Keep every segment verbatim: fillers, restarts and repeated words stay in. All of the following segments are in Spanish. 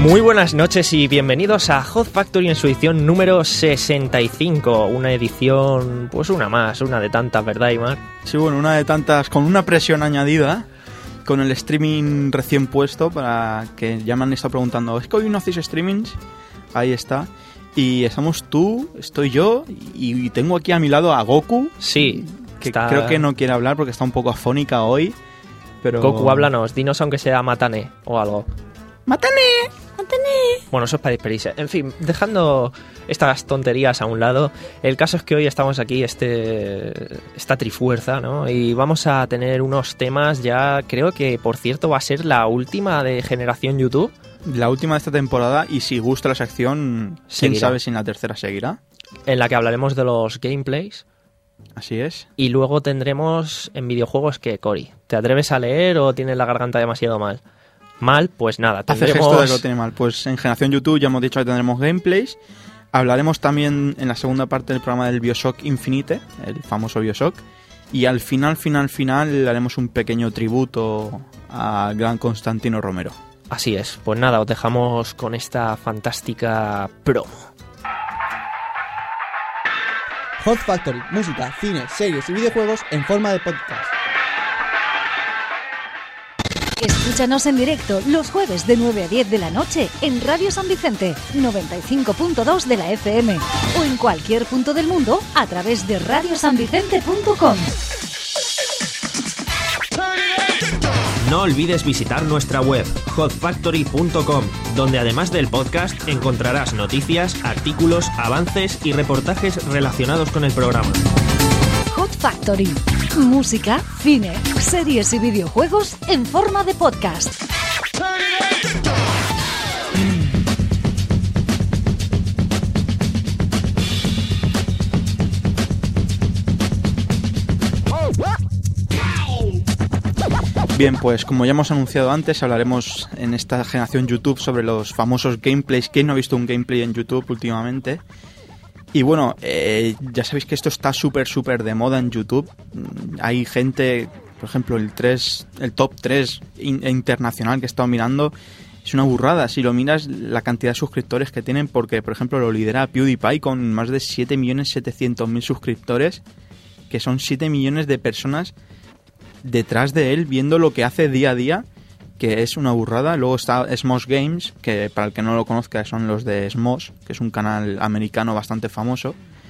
Muy buenas noches y bienvenidos a Hot Factory en su edición número sesenta y cinco. Una edición, pues una más, una de tantas, ¿verdad, Imar? Sí, bueno, una de tantas, con una presión añadida, con el streaming recién puesto, para que ya me han estado preguntando, ¿es que hoy no hacéis streamings? Ahí está. Y estamos tú, estoy yo, y tengo aquí a mi lado a Goku. Sí. Que está... creo que no quiere hablar porque está un poco afónica hoy, pero... Goku, háblanos, dinos aunque sea Matane o algo. ¡Matane! ¡Matane! Bueno, eso es para despedirse. En fin, dejando estas tonterías a un lado, el caso es que hoy estamos aquí, este esta trifuerza, ¿no? Y vamos a tener unos temas ya, creo que, por cierto, va a ser la última de Generación YouTube. La última de esta temporada, y si gusta la sección, quién Seguirá. sabe si en la tercera seguirá. En la que hablaremos de los gameplays. Así es. Y luego tendremos en videojuegos que, Cory, ¿te atreves a leer o tienes la garganta demasiado mal? Mal, pues nada, tendremos... Hace gesto de que lo tiene mal. Pues en Generación YouTube ya hemos dicho que tendremos gameplays. Hablaremos también en la segunda parte del programa del BioShock Infinite, el famoso BioShock. Y al final, final, final, haremos un pequeño tributo al gran Constantino Romero. Así es. Pues nada, os dejamos con esta fantástica promo. Hot Factory, música, cine, series y videojuegos en forma de podcast. Escúchanos en directo los jueves de nueve a diez de la noche en Radio San Vicente, noventa y cinco punto dos de la F M o en cualquier punto del mundo a través de radio san vicente punto com. No olvides visitar nuestra web, hot factory punto com, donde además del podcast encontrarás noticias, artículos, avances y reportajes relacionados con el programa. Hot Factory, música, cine, series y videojuegos en forma de podcast. Bien, pues como ya hemos anunciado antes, hablaremos en esta generación YouTube sobre los famosos gameplays. ¿Quién no ha visto un gameplay en YouTube últimamente? Y bueno, eh, ya sabéis que esto está súper, súper de moda en YouTube. Hay gente, por ejemplo, el tres, el top tres in- internacional que he estado mirando. Es una burrada. Si lo miras, la cantidad de suscriptores que tienen, porque, por ejemplo, lo lidera PewDiePie con más de siete millones setecientos mil suscriptores, que son siete millones de personas detrás de él viendo lo que hace día a día, que es una burrada. Luego está Smosh Games, que para el que no lo conozca son los de Smosh, que es un canal americano bastante famoso.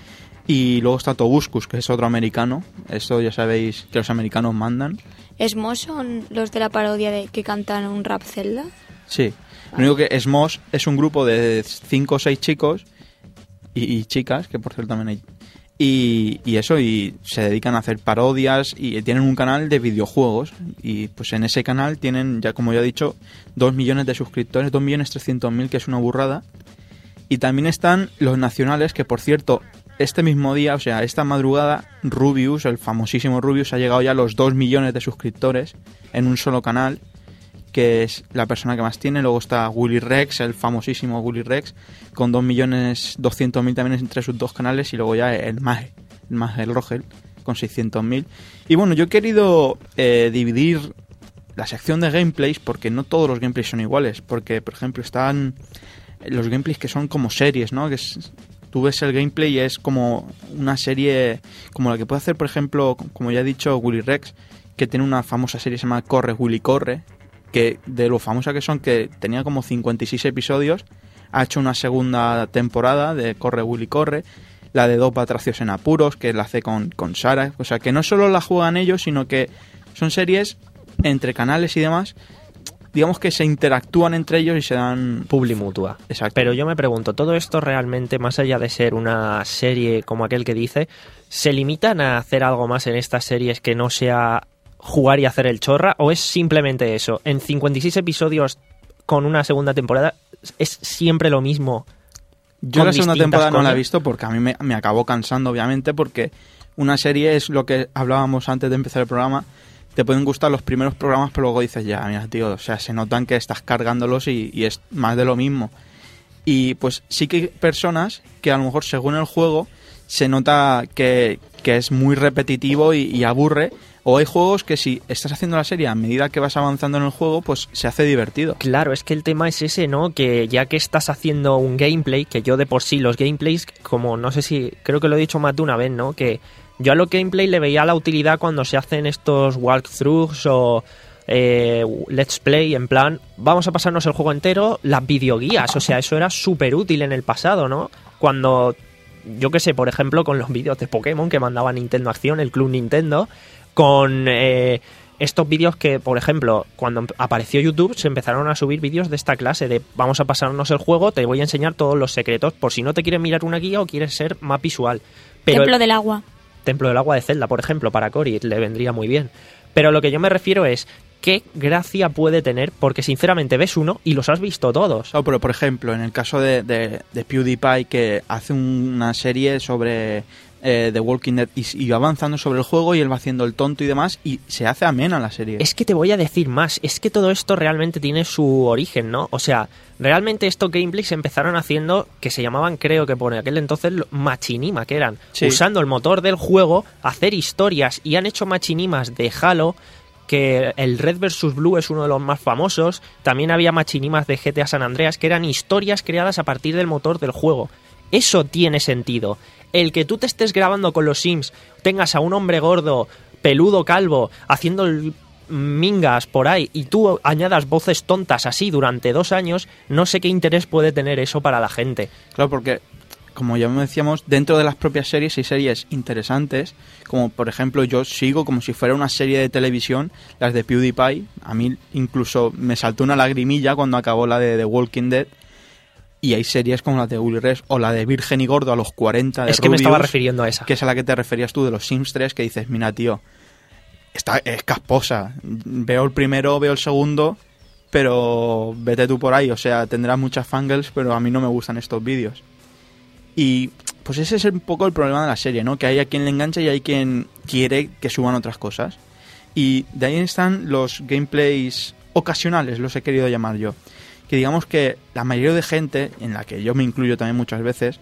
Y luego está Tobuscus, que es otro americano. Esto ya sabéis que los americanos mandan. ¿Smosh son los de la parodia de que cantan un rap Zelda? Sí. Lo único que Smosh es un grupo de cinco o seis chicos y, y chicas, que por cierto también hay... Y, y eso, y se dedican a hacer parodias y tienen un canal de videojuegos. Y pues en ese canal tienen, ya como ya he dicho, dos millones de suscriptores, dos millones trescientos mil, que es una burrada. Y también están los nacionales, que por cierto, este mismo día, o sea, esta madrugada, Rubius, el famosísimo Rubius, ha llegado ya a los dos millones de suscriptores en un solo canal, que es la persona que más tiene. Luego está Willy Rex, el famosísimo Willy Rex, con dos millones doscientos mil también entre sus dos canales. Y luego ya el Maje, el Maje el Rogel, con seiscientos mil. Y bueno, yo he querido eh, dividir la sección de gameplays, porque no todos los gameplays son iguales. Porque, por ejemplo, están los gameplays que son como series, ¿no? Que es, tú ves el gameplay y es como una serie, como la que puede hacer, por ejemplo, como ya he dicho, Willy Rex, que tiene una famosa serie que se llama Corre, Willy, Corre, que de lo famosa que son, que tenía como cincuenta y seis episodios, ha hecho una segunda temporada de Corre, Willy, Corre, la de Dos Patricios en Apuros, que la hace con, con Sara. O sea, que no solo la juegan ellos, sino que son series entre canales y demás, digamos que se interactúan entre ellos y se dan... Publi mutua. Exacto. Pero yo me pregunto, ¿todo esto realmente, más allá de ser una serie como aquel que dice, se limitan a hacer algo más en estas series que no sea jugar y hacer el chorra, o es simplemente eso? En cincuenta y seis episodios con una segunda temporada es siempre lo mismo. Yo la segunda temporada no la he visto porque a mí me, me acabó cansando, obviamente, porque una serie es lo que hablábamos antes de empezar el programa. Te pueden gustar los primeros programas, pero luego dices, ya, mira, tío, o sea, se notan que estás cargándolos y, y es más de lo mismo. Y pues sí que hay personas que a lo mejor según el juego se nota que, que es muy repetitivo y, y aburre. O hay juegos que si estás haciendo la serie a medida que vas avanzando en el juego, pues se hace divertido. Claro, es que el tema es ese, ¿no? Que ya que estás haciendo un gameplay, que yo de por sí los gameplays, como no sé si, creo que lo he dicho más de una vez, ¿no? Que yo a los gameplay le veía la utilidad cuando se hacen estos walkthroughs o eh, let's play, en plan, vamos a pasarnos el juego entero, las videoguías, o sea, eso era súper útil en el pasado, ¿no? Cuando, yo qué sé, por ejemplo, con los vídeos de Pokémon que mandaba Nintendo Acción, el Club Nintendo, con eh, estos vídeos que, por ejemplo, cuando apareció YouTube se empezaron a subir vídeos de esta clase de vamos a pasarnos el juego, te voy a enseñar todos los secretos por si no te quieres mirar una guía o quieres ser más visual. Pero Templo del agua. Templo del agua de Zelda, por ejemplo, para Cory le vendría muy bien. Pero lo que yo me refiero es qué gracia puede tener, porque sinceramente ves uno y los has visto todos. No, pero por ejemplo, en el caso de, de, de PewDiePie, que hace una serie sobre eh, The Walking Dead y, y va avanzando sobre el juego y él va haciendo el tonto y demás, y se hace amena la serie. Es que te voy a decir más, es que todo esto realmente tiene su origen, ¿no? O sea, realmente estos gameplays se empezaron haciendo, que se llamaban, creo que por aquel entonces, machinima, que eran Sí. usando el motor del juego, hacer historias, y han hecho machinimas de Halo, que el Red versus. Blue es uno de los más famosos. También había machinimas de G T A San Andreas, que eran historias creadas a partir del motor del juego. Eso tiene sentido. El que tú te estés grabando con los Sims, tengas a un hombre gordo, peludo, calvo, haciendo el mingas por ahí y tú añadas voces tontas así durante dos años, no sé qué interés puede tener eso para la gente. Claro, porque, como ya decíamos, dentro de las propias series hay series interesantes, como por ejemplo yo sigo como si fuera una serie de televisión, las de PewDiePie. A mí incluso me saltó una lagrimilla cuando acabó la de The Walking Dead. Y hay series como la de Willy Rex o la de Virgen y Gordo a los cuarenta de Es que me Rubius, estaba refiriendo a esa. que es a la que te referías tú de los Sims tres, que dices, mira tío, está, es casposa, veo el primero, veo el segundo, pero vete tú por ahí, o sea, tendrás muchas fangirls, pero a mí no me gustan estos vídeos. Y pues ese es un poco el problema de la serie, ¿no? Que hay a quien le engancha y hay quien quiere que suban otras cosas. Y de ahí están los gameplays ocasionales, los he querido llamar yo. Que digamos que la mayoría de gente, en la que yo me incluyo también muchas veces,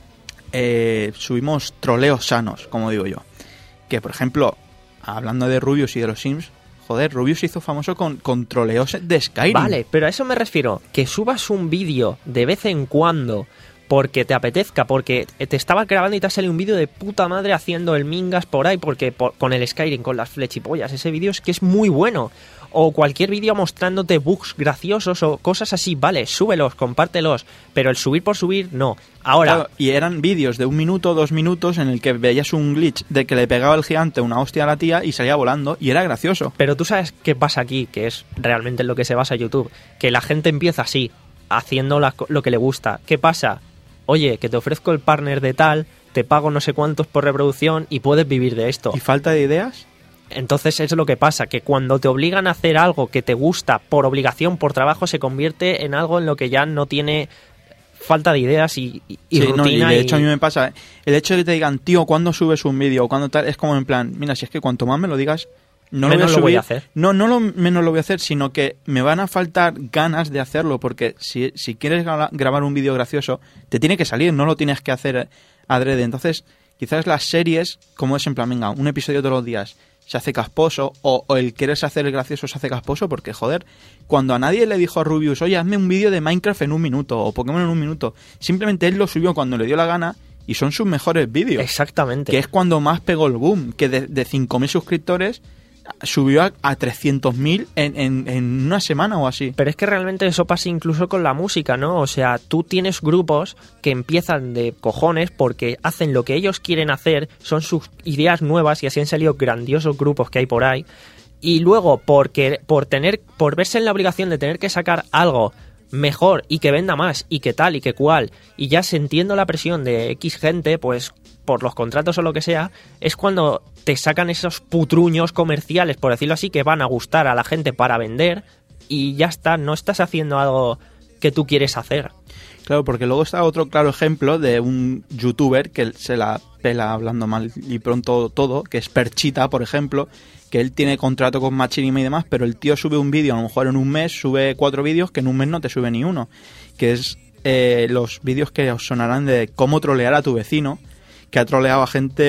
eh, subimos troleos sanos, como digo yo. Que, por ejemplo, hablando de Rubius y de los Sims, joder, Rubius se hizo famoso con, con troleos de Skyrim. Vale, pero a eso me refiero, que subas un vídeo de vez en cuando porque te apetezca, porque te estabas grabando y te ha salido un vídeo de puta madre haciendo el mingas por ahí, porque por, con el Skyrim, con las flechipollas, ese vídeo es que es muy bueno. O cualquier vídeo mostrándote bugs graciosos o cosas así, vale, súbelos, compártelos, pero el subir por subir, no. Ahora... Claro, y eran vídeos de un minuto, dos minutos, en el que veías un glitch de que le pegaba el gigante una hostia a la tía y salía volando, y era gracioso. Pero tú sabes qué pasa aquí, que es realmente en lo que se basa YouTube, que la gente empieza así, haciendo la, lo que le gusta. ¿Qué pasa? Oye, que te ofrezco el partner de tal, te pago no sé cuántos por reproducción y puedes vivir de esto. ¿Y falta de ideas? Entonces es lo que pasa, que cuando te obligan a hacer algo que te gusta por obligación, por trabajo, se convierte en algo en lo que ya no tiene falta de ideas y, y, y sí, rutina. No, y de y... hecho a mí me pasa, el hecho de que te digan, tío, ¿cuándo subes un vídeo? O cuándo tal, es como en plan, mira, si es que cuanto más me lo digas, no menos lo voy a, lo voy subir. a hacer. No, no lo, menos lo voy a hacer, sino que me van a faltar ganas de hacerlo, porque si, si quieres gra- grabar un vídeo gracioso, te tiene que salir, no lo tienes que hacer adrede. Entonces, quizás las series, como es en plan, venga, un episodio todos los días, se hace casposo, o, o el querer hacer el gracioso se hace casposo, porque, joder, cuando a nadie le dijo a Rubius, oye, hazme un vídeo de Minecraft en un minuto, o Pokémon en un minuto, simplemente él lo subió cuando le dio la gana, y son sus mejores vídeos. Exactamente. Que es cuando más pegó el boom, que de, de cinco mil suscriptores subió a, a trescientos mil en, en, en una semana o así. Pero es que realmente eso pasa incluso con la música, ¿no? O sea, tú tienes grupos que empiezan de cojones porque hacen lo que ellos quieren hacer, son sus ideas nuevas y así han salido grandiosos grupos que hay por ahí. Y luego, porque, por, tener, por verse en la obligación de tener que sacar algo mejor y que venda más y que tal y que cual, y ya sintiendo la presión de X gente, pues por los contratos o lo que sea, es cuando te sacan esos putruños comerciales, por decirlo así, que van a gustar a la gente para vender y ya está, no estás haciendo algo que tú quieres hacer. Claro, porque luego está otro claro ejemplo de un youtuber que se la pela hablando mal y pronto todo, que es Perchita, por ejemplo, que él tiene contrato con Machinima y demás, pero el tío sube un vídeo, a lo mejor en un mes sube cuatro vídeos que en un mes no te sube ni uno, que es eh, los vídeos que os sonarán de cómo trolear a tu vecino, que ha troleado a gente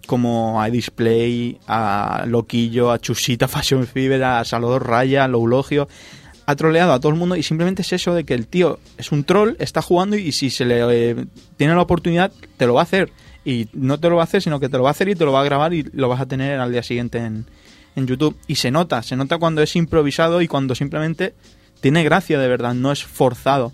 como a Display, a Loquillo, a Chusita, Fashion Fever, a Salvador Raya, a Loulogio. Ha troleado a todo el mundo y simplemente es eso de que el tío es un troll, está jugando y si se le eh, tiene la oportunidad, te lo va a hacer. Y no te lo va a hacer, sino que te lo va a hacer y te lo va a grabar y lo vas a tener al día siguiente en, en YouTube. Y se nota, se nota cuando es improvisado y cuando simplemente tiene gracia de verdad, no es forzado.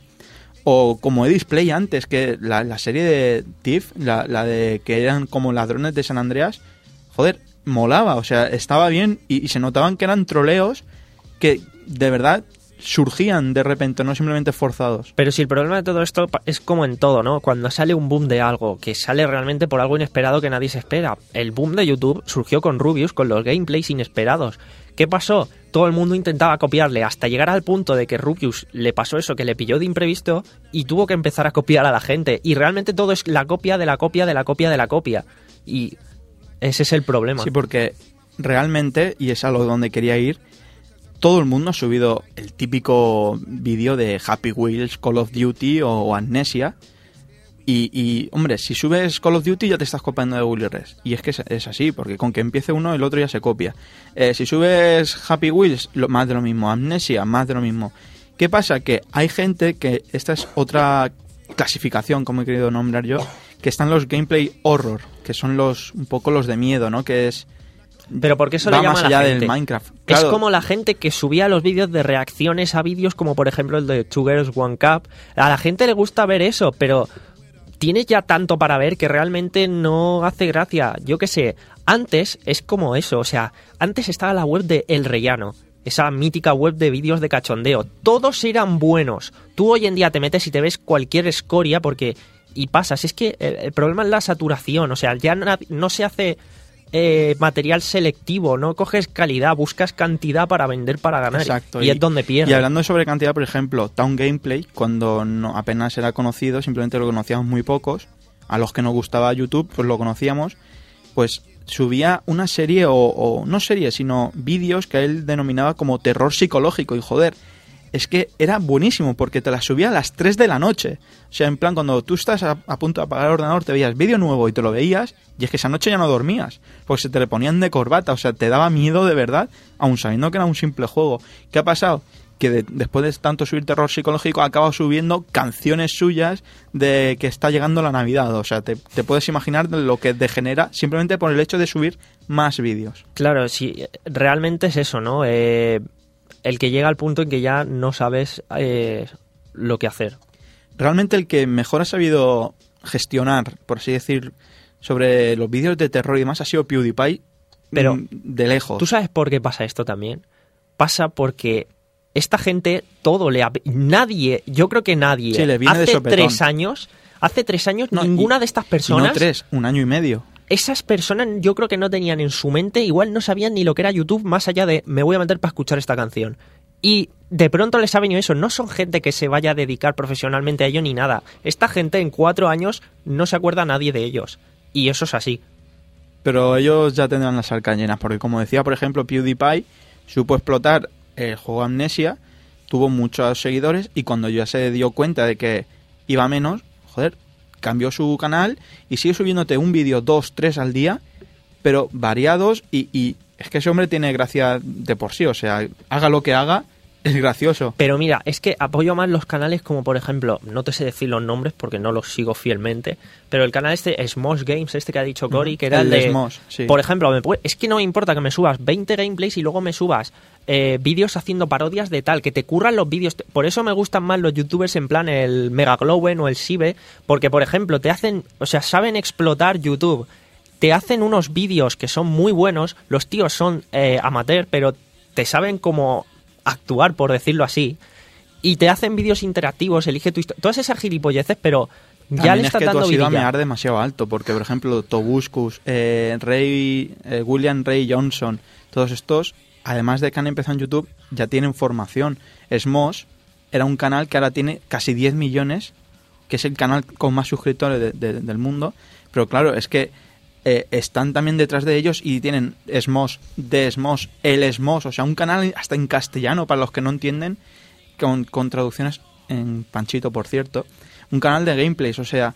O como Display antes, que la, la serie de Thief, la, la de que eran como ladrones de San Andreas, joder, molaba, o sea, estaba bien y, y se notaban que eran troleos que de verdad surgían de repente, no simplemente forzados. Pero si el problema de todo esto es como en todo, ¿no? Cuando sale un boom de algo, que sale realmente por algo inesperado que nadie se espera. El boom de YouTube surgió con Rubius, con los gameplays inesperados. ¿Qué pasó? Todo el mundo intentaba copiarle hasta llegar al punto de que Rubius le pasó eso, que le pilló de imprevisto y tuvo que empezar a copiar a la gente. Y realmente todo es la copia de la copia de la copia de la copia. Y ese es el problema. Sí, porque realmente, y es a lo donde quería ir, todo el mundo ha subido el típico vídeo de Happy Wheels, Call of Duty o, o Amnesia. Y, y, hombre, si subes Call of Duty ya te estás copiando de Willy Res. Y es que es, es así, porque con que empiece uno, el otro ya se copia. Eh, si subes Happy Wheels, lo, más de lo mismo. Amnesia, más de lo mismo. ¿Qué pasa? Que hay gente que... Esta es otra clasificación, como he querido nombrar yo, que están los gameplay horror, que son los un poco los de miedo, ¿no? Que es... Pero porque eso va le llama más a la allá gente. del Minecraft. Claro. Es como la gente que subía los vídeos de reacciones a vídeos como por ejemplo el de Two Girls One Cup. A la gente le gusta ver eso, pero tienes ya tanto para ver que realmente no hace gracia. Yo qué sé, antes es como eso, o sea, antes estaba la web de El Rellano, esa mítica web de vídeos de cachondeo. Todos eran buenos. Tú hoy en día te metes y te ves cualquier escoria porque y pasas. Es que el, el problema es la saturación, o sea, ya no, no se hace... Eh, material selectivo, no coges calidad, buscas cantidad para vender, para ganar. Exacto. Y, y es donde pierdes. Y hablando sobre cantidad, por ejemplo, Town Gameplay, cuando no, apenas era conocido, simplemente lo conocíamos muy pocos, a los que nos gustaba YouTube, pues lo conocíamos, pues subía una serie, o, o no serie, sino vídeos que él denominaba como terror psicológico, y joder, es que era buenísimo porque te la subía a las tres de la noche. O sea, en plan, cuando tú estás a, a punto de apagar el ordenador, te veías vídeo nuevo y te lo veías, y es que esa noche ya no dormías, porque se te le ponían de corbata, o sea, te daba miedo de verdad, aun sabiendo que era un simple juego. ¿Qué ha pasado? Que de, después de tanto subir terror psicológico, ha acabado subiendo canciones suyas de que está llegando la Navidad. O sea, te, te puedes imaginar lo que degenera simplemente por el hecho de subir más vídeos. Claro, sí, realmente es eso, ¿no? Eh... El que llega al punto en que ya no sabes eh, lo que hacer. Realmente el que mejor ha sabido gestionar, por así decir, sobre los vídeos de terror y demás ha sido PewDiePie. Pero de lejos. ¿Tú sabes por qué pasa esto también? Pasa porque esta gente todo le... Nadie, yo creo que nadie, sí, le viene hace de sopetón. tres años, hace tres años no, ninguna y, de estas personas... No tres, un año y medio. Esas personas yo creo que no tenían en su mente, igual no sabían ni lo que era YouTube, más allá de me voy a meter para escuchar esta canción. Y de pronto les ha venido eso. No son gente que se vaya a dedicar profesionalmente a ello ni nada. Esta gente en cuatro años no se acuerda nadie de ellos. Y eso es así. Pero ellos ya tendrán las arcas llenas, porque como decía, por ejemplo, PewDiePie supo explotar el juego Amnesia, tuvo muchos seguidores y cuando ya se dio cuenta de que iba menos, joder, cambió su canal y sigue subiéndote un vídeo, dos, tres al día, pero variados y, y es que ese hombre tiene gracia de por sí, o sea, haga lo que haga, es gracioso. Pero mira, es que apoyo más los canales como por ejemplo, no te sé decir los nombres porque no los sigo fielmente, pero el canal este Smosh Games, este que ha dicho Cory, que era el, el de... Smosh, sí. Por ejemplo, me puede, es que no me importa que me subas veinte gameplays y luego me subas eh, vídeos haciendo parodias de tal, que te curran los vídeos. Por eso me gustan más los youtubers en plan el Megaglowen o el Sibe, porque por ejemplo te hacen, o sea, saben explotar YouTube, te hacen unos vídeos que son muy buenos, los tíos son eh, amateur, pero te saben cómo actuar, por decirlo así, y te hacen vídeos interactivos, elige tu historia, todas esas gilipolleces, pero ya también le estás es que dando tú has ido a vidilla. mear demasiado alto, porque por ejemplo Tobuscus, eh, Ray, eh, William Ray Johnson, todos estos, además de que han empezado en YouTube, ya tienen formación. Smosh era un canal que ahora tiene casi diez millones, que es el canal con más suscriptores de, de, del mundo, pero claro, es que Eh, están también detrás de ellos y tienen Smosh, de Smosh, el Smosh, o sea, un canal hasta en castellano para los que no entienden, con, con traducciones en panchito, por cierto, un canal de gameplays, o sea,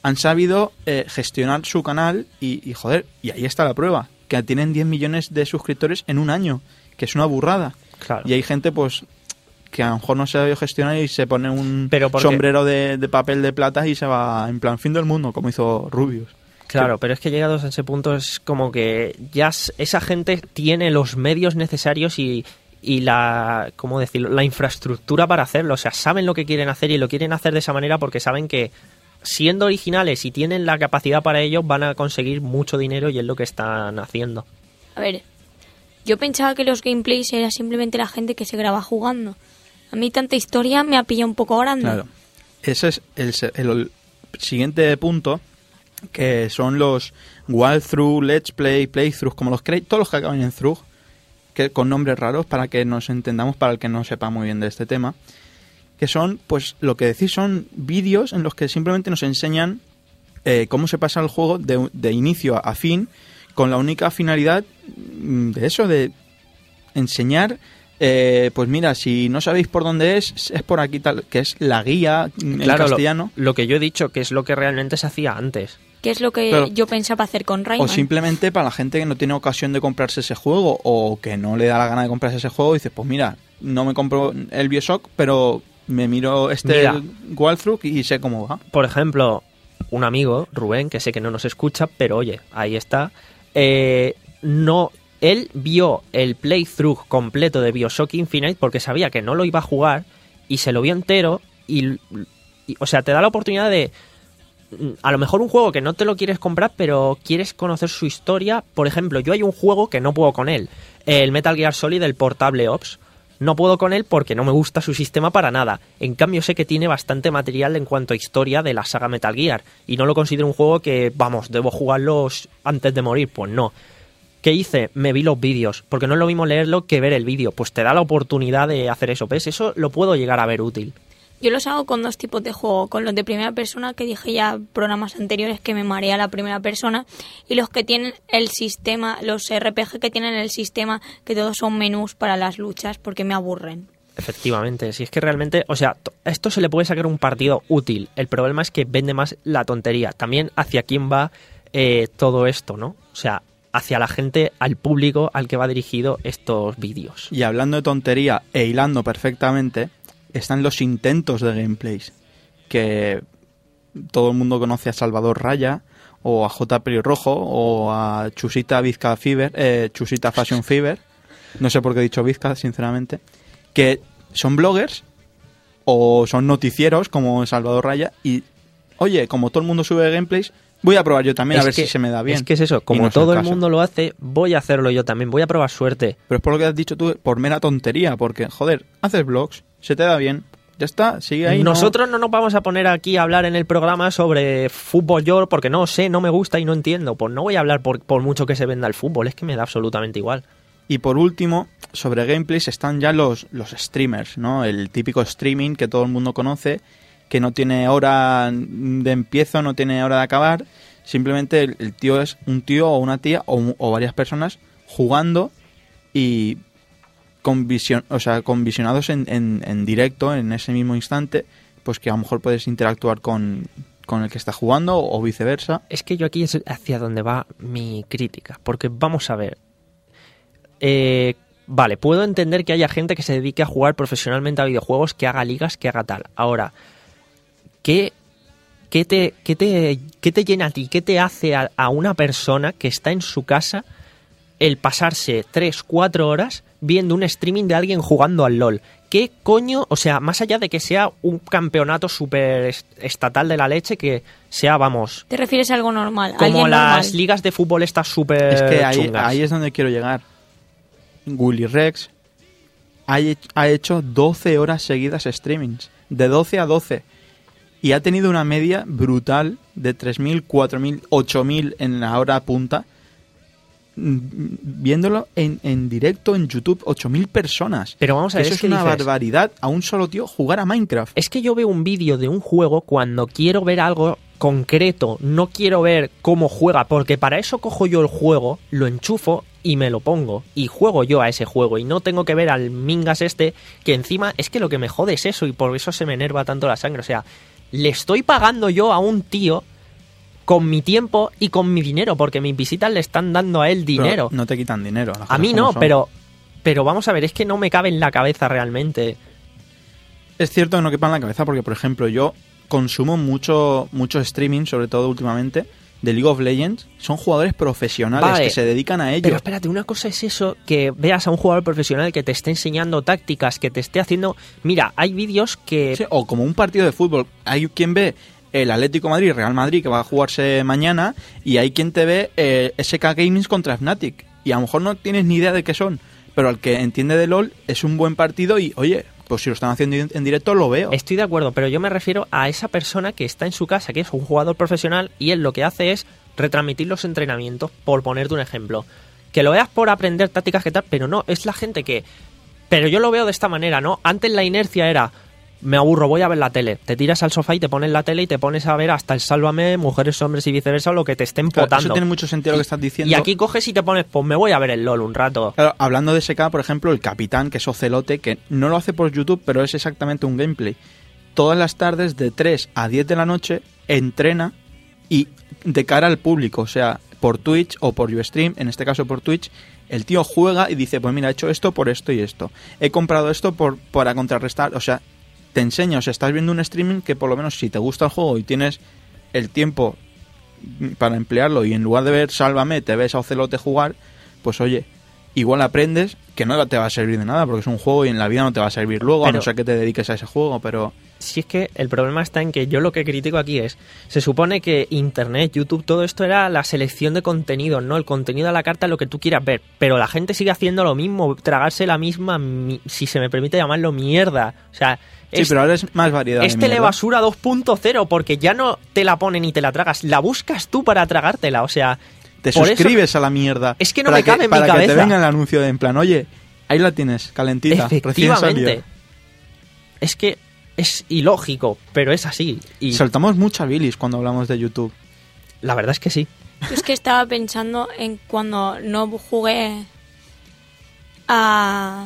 han sabido eh, gestionar su canal y, y, joder, y ahí está la prueba, que tienen diez millones de suscriptores en un año, que es una burrada. Claro. Y hay gente, pues, que a lo mejor no sabe gestionar y se pone un Pero porque... sombrero de, de papel de plata y se va en plan fin del mundo, como hizo Rubius. Claro, que... pero es que llegados a ese punto es como que ya esa gente tiene los medios necesarios y, y la, ¿cómo decirlo?, la infraestructura para hacerlo. O sea, saben lo que quieren hacer y lo quieren hacer de esa manera porque saben que siendo originales y tienen la capacidad para ello van a conseguir mucho dinero y es lo que están haciendo. A ver, yo pensaba que los gameplays era simplemente la gente que se graba jugando. A mí tanta historia me ha pillado un poco grande. Claro. Ese es el, el, el siguiente punto, que son los walkthrough, let's play, playthrough, como los cre- todos los que acaban en through, que con nombres raros para que nos entendamos, para el que no sepa muy bien de este tema, que son, pues lo que decís, son vídeos en los que simplemente nos enseñan eh, cómo se pasa el juego de, de inicio a fin, con la única finalidad de eso, de enseñar, eh, pues mira, si no sabéis por dónde es, es por aquí, tal, que es la guía en Claro, castellano. Lo, lo que yo he dicho, que es lo que realmente se hacía antes. ¿Qué es lo que Claro. yo pensaba hacer con Rayman? O simplemente para la gente que no tiene ocasión de comprarse ese juego o que no le da la gana de comprarse ese juego, dices, pues mira, no me compro el BioShock, pero me miro este Mira. walkthrough y sé cómo va. Por ejemplo, un amigo, Rubén, que sé que no nos escucha, pero oye, ahí está. Eh, no, él vio el playthrough completo de BioShock Infinite porque sabía que no lo iba a jugar y se lo vio entero y, y o sea, te da la oportunidad de a lo mejor un juego que no te lo quieres comprar, pero quieres conocer su historia. Por ejemplo, yo hay un juego que no puedo con él, el Metal Gear Solid, el Portable Ops. No puedo con él porque no me gusta su sistema para nada. En cambio sé que tiene bastante material en cuanto a historia de la saga Metal Gear. Y no lo considero un juego que, vamos, debo jugarlo antes de morir. Pues no. ¿Qué hice? Me vi los vídeos. Porque no es lo mismo leerlo que ver el vídeo. Pues te da la oportunidad de hacer eso. ¿Ves? Eso lo puedo llegar a ver útil. Yo los hago con dos tipos de juego, con los de primera persona, que dije ya en programas anteriores que me marea la primera persona, y los que tienen el sistema, los R P G que tienen el sistema, que todos son menús para las luchas, porque me aburren. Efectivamente, si es que realmente, o sea, a esto se le puede sacar un partido útil. El problema es que vende más la tontería. También hacia quién va eh, todo esto, ¿no? O sea, hacia la gente, al público al que va dirigido estos vídeos. Y hablando de tontería e hilando perfectamente, están los intentos de gameplays, que todo el mundo conoce a Salvador Raya, o a J. Pelirrojo, o a Chusita Vizca Fever, eh, Chusita Fashion Fever, no sé por qué he dicho Vizca, sinceramente, que son bloggers, o son noticieros, como Salvador Raya, y, oye, como todo el mundo sube gameplays, voy a probar yo también, Es a ver que- si se me da bien. Es que es eso, Y como no es todo el caso. mundo lo hace, voy a hacerlo yo también, voy a probar suerte. Pero es por lo que has dicho tú, por mera tontería, porque, joder, haces vlogs, se te da bien, ya está, sigue ahí. Nosotros no nos vamos a poner aquí a hablar en el programa sobre fútbol yo, porque no sé, no me gusta y no entiendo. Pues no voy a hablar por, por mucho que se venda el fútbol, es que me da absolutamente igual. No. Y por último, sobre gameplays están ya los, los streamers, ¿no? El típico streaming que todo el mundo conoce, que no tiene hora de empiezo, no tiene hora de acabar. Simplemente el, el tío es un tío o una tía o, o varias personas jugando y con vision, o sea, con visionados en, en, en directo en ese mismo instante, pues que a lo mejor puedes interactuar con, con el que está jugando o viceversa. Es que yo aquí es hacia donde va mi crítica, porque vamos a ver. Eh, vale, puedo entender que haya gente que se dedique a jugar profesionalmente a videojuegos, que haga ligas, que haga tal. Ahora, ¿qué, qué, te, qué, te, qué te llena a ti? ¿Qué te hace a, a una persona que está en su casa el pasarse tres, cuatro horas viendo un streaming de alguien jugando al LOL? ¿Qué coño? O sea, más allá de que sea un campeonato súper estatal de la leche, que sea, vamos, ¿Te refieres a algo normal? como ¿Alguien las normal? ligas de fútbol estas súper Es que ahí, chungas. ahí es donde quiero llegar. Willy Rex ha, he- ha hecho doce horas seguidas streamings, de doce a doce, y ha tenido una media brutal de tres mil, cuatro mil, ocho mil en la hora punta, mm, viéndolo en, en directo en YouTube, ocho mil personas. Pero vamos a ver, Eso es es que una dices- barbaridad a un solo tío jugar a Minecraft. Es que yo veo un vídeo de un juego cuando quiero ver algo concreto, no quiero ver cómo juega, porque para eso cojo yo el juego, lo enchufo y me lo pongo y juego yo a ese juego y no tengo que ver al mingas este, que encima es que lo que me jode es eso y por eso se me enerva tanto la sangre. O sea, le estoy pagando yo a un tío con mi tiempo y con mi dinero, porque mis visitas le están dando a él dinero. Pero no te quitan dinero. las A cosas mí como no, son. pero, pero vamos a ver, es que no me cabe en la cabeza realmente. Es cierto que no quepa en la cabeza porque, por ejemplo, yo consumo mucho, mucho streaming, sobre todo últimamente, de League of Legends. Son jugadores profesionales Vale, que se dedican a ello. Pero espérate, una cosa es eso, que veas a un jugador profesional que te esté enseñando tácticas, que te esté haciendo... Mira, hay vídeos que... Sí, o como un partido de fútbol. Hay quien ve el Atlético de Madrid, Real Madrid, que va a jugarse mañana, y hay quien te ve eh, S K Gaming contra Fnatic. Y a lo mejor no tienes ni idea de qué son, pero al que entiende de LoL es un buen partido y, oye, pues si lo están haciendo en directo lo veo. Estoy de acuerdo, pero yo me refiero a esa persona que está en su casa, que es un jugador profesional, y él lo que hace es retransmitir los entrenamientos, por ponerte un ejemplo. Que lo veas por aprender tácticas que tal, pero no, es la gente que... Pero yo lo veo de esta manera, ¿no? Antes la inercia era... Me aburro, voy a ver la tele. Te tiras al sofá y te pones la tele y te pones a ver hasta el Sálvame, Mujeres, Hombres y viceversa, o lo que te estén Claro, potando. eso tiene mucho sentido lo que estás diciendo. Y aquí coges y te pones, pues me voy a ver el LOL un rato. Claro, hablando de S K, por ejemplo, el capitán, que es Ocelote, que no lo hace por YouTube, pero es exactamente un gameplay. Todas las tardes de tres a diez de la noche entrena y de cara al público, o sea, por Twitch o por Ustream, en este caso por Twitch, el tío juega y dice, pues mira, he hecho esto por esto y esto. He comprado esto por para contrarrestar, o sea, te enseña, o sea, estás viendo un streaming que por lo menos si te gusta el juego y tienes el tiempo para emplearlo y en lugar de ver Sálvame te ves a Ocelote jugar, pues oye, igual aprendes que no te va a servir de nada porque es un juego y en la vida no te va a servir luego, Pero- a no ser que te dediques a ese juego, pero... Si es que el problema está en que yo lo que critico aquí es, se supone que Internet, YouTube, todo esto era la selección de contenidos, ¿no? El contenido a la carta, lo que tú quieras ver, pero la gente sigue haciendo lo mismo, tragarse la misma, mi- si se me permite llamarlo, mierda. O sea, Sí, es, pero ahora es más variedad. es de mierda. telebasura dos punto cero, porque ya no te la ponen y te la tragas, la buscas tú para tragártela, o sea... Te por eso- suscribes a la mierda. Es que no para me cabe en mi para que cabeza. te venga el anuncio de en plan, oye, ahí la tienes, calentita, recién Efectivamente. salió. Es que es ilógico, pero es así. Y Soltamos mucha bilis cuando hablamos de YouTube. la verdad es que sí. Yo es que estaba pensando en cuando no jugué a...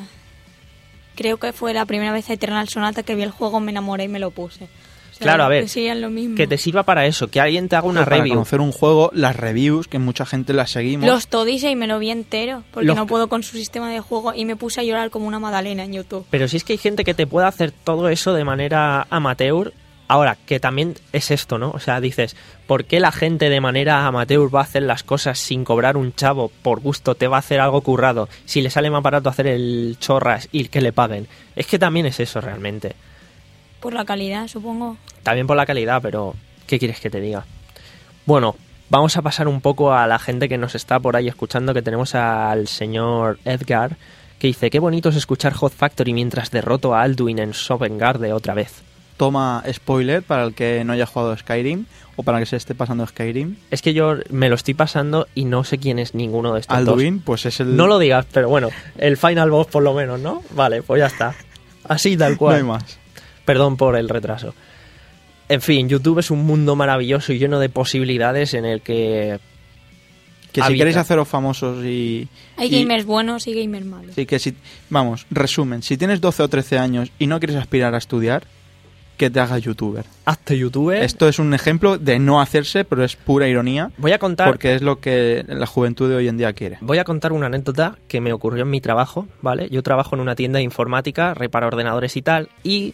Creo que fue la primera vez a Eternal Sonata que vi el juego, me enamoré y me lo puse. O sea, Claro, a ver, que serían lo mismo. Que te sirva para eso, que alguien te haga una para review. conocer un juego, las reviews, que mucha gente las seguimos. Los Todise y me lo vi entero, porque Los- no puedo con su sistema de juego y me puse a llorar como una magdalena en YouTube. Pero si es que hay gente que te puede hacer todo eso de manera amateur. Ahora, que también es esto, ¿no? O sea, dices, ¿por qué la gente de manera amateur va a hacer las cosas sin cobrar un chavo por gusto? Te va a hacer algo currado. Si le sale más barato hacer el chorras y que le paguen. Es que también es eso realmente. Por la calidad, supongo. También por la calidad, pero ¿qué quieres que te diga? Bueno, vamos a pasar un poco a la gente que nos está por ahí escuchando, que tenemos al señor Edgar, que dice, qué bonito es escuchar Hot Factory mientras derroto a Alduin en Sovngarde otra vez. Toma spoiler para el que no haya jugado Skyrim o para el que se esté pasando Skyrim. Es que yo me lo estoy pasando y no sé quién es ninguno de estos Alduin, pues es dos. el... No lo digas, pero bueno, el final boss por lo menos, ¿no? Vale, pues ya está. Así tal No cual. hay más. Perdón por el retraso. En fin, YouTube es un mundo maravilloso y lleno de posibilidades en el que... Que si habita. queréis haceros famosos y... Hay y- gamers buenos y gamers malos. Sí, que si... Vamos, resumen. Si tienes doce o trece años y no quieres aspirar a estudiar, que te hagas youtuber. Hazte youtuber. Esto es un ejemplo de no hacerse, pero es pura ironía, Voy a contar... porque es lo que la juventud de hoy en día quiere. Voy a contar una anécdota que me ocurrió en mi trabajo, ¿vale? Yo trabajo en una tienda de informática, reparo ordenadores y tal, y